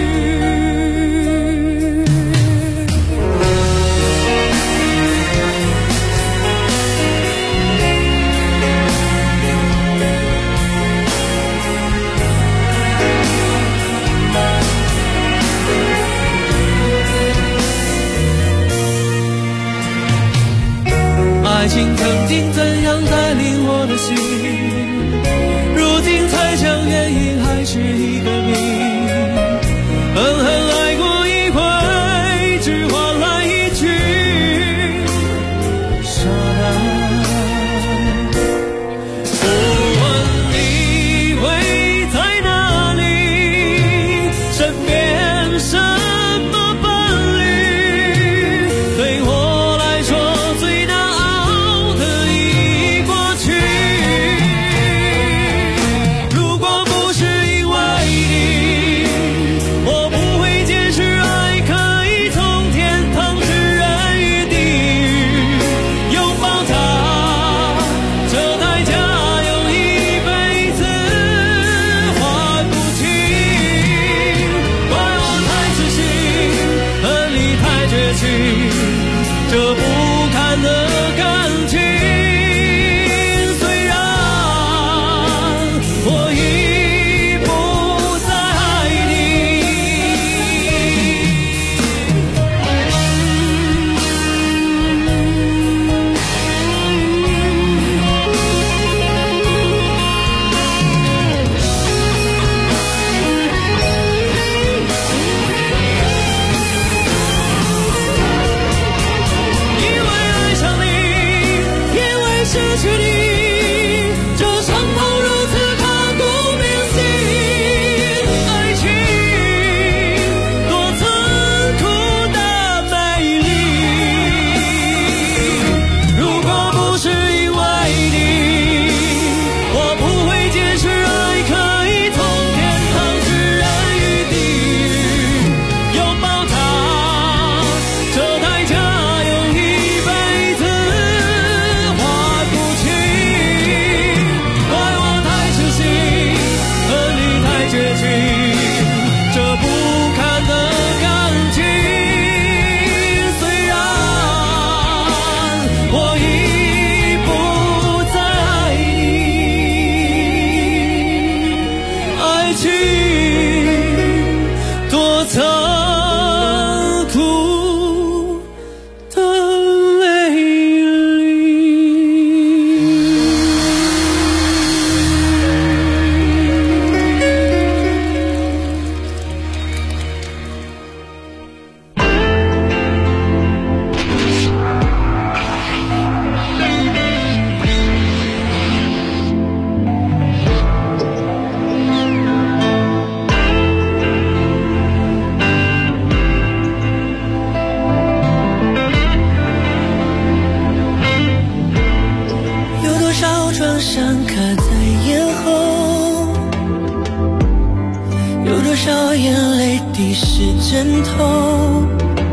爱情曾经怎样带领我的心，如今才将原因还是一个谜。狠狠爱过一回，只换来一句傻男。不问你会在哪里，身边什么伴侣，对我来说最难熬的已少眼泪滴湿枕头，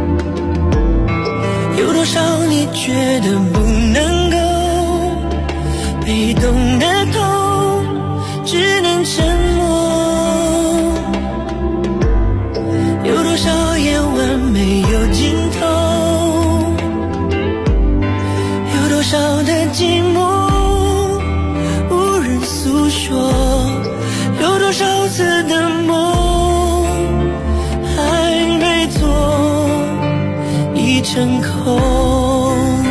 有多少你觉得不能够，被动的痛只能沉默，有多少夜晚没有尽头，有多少的寂寞无人诉说，有多少次的梦还没做已成空，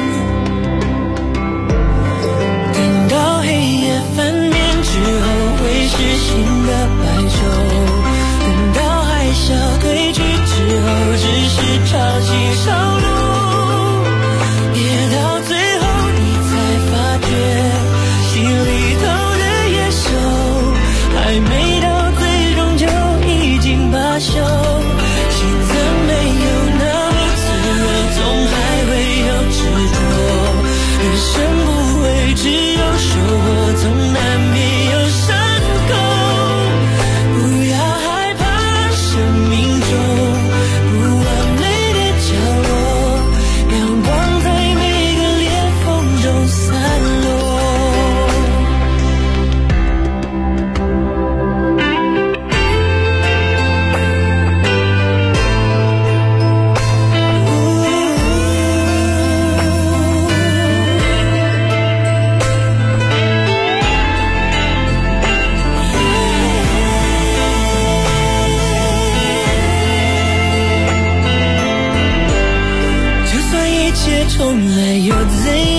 等到黑夜翻面之后会是新的白昼，等到海啸退去之后只是潮起潮落，别到最后你才发觉心里头的野兽还没到最终就已经罢休，现在没有那么自由，总还会有执着，人生不会只有收获，总难免有伤口，不要害怕生命中不完美的角落，阳光在每个裂缝中散落。重来又怎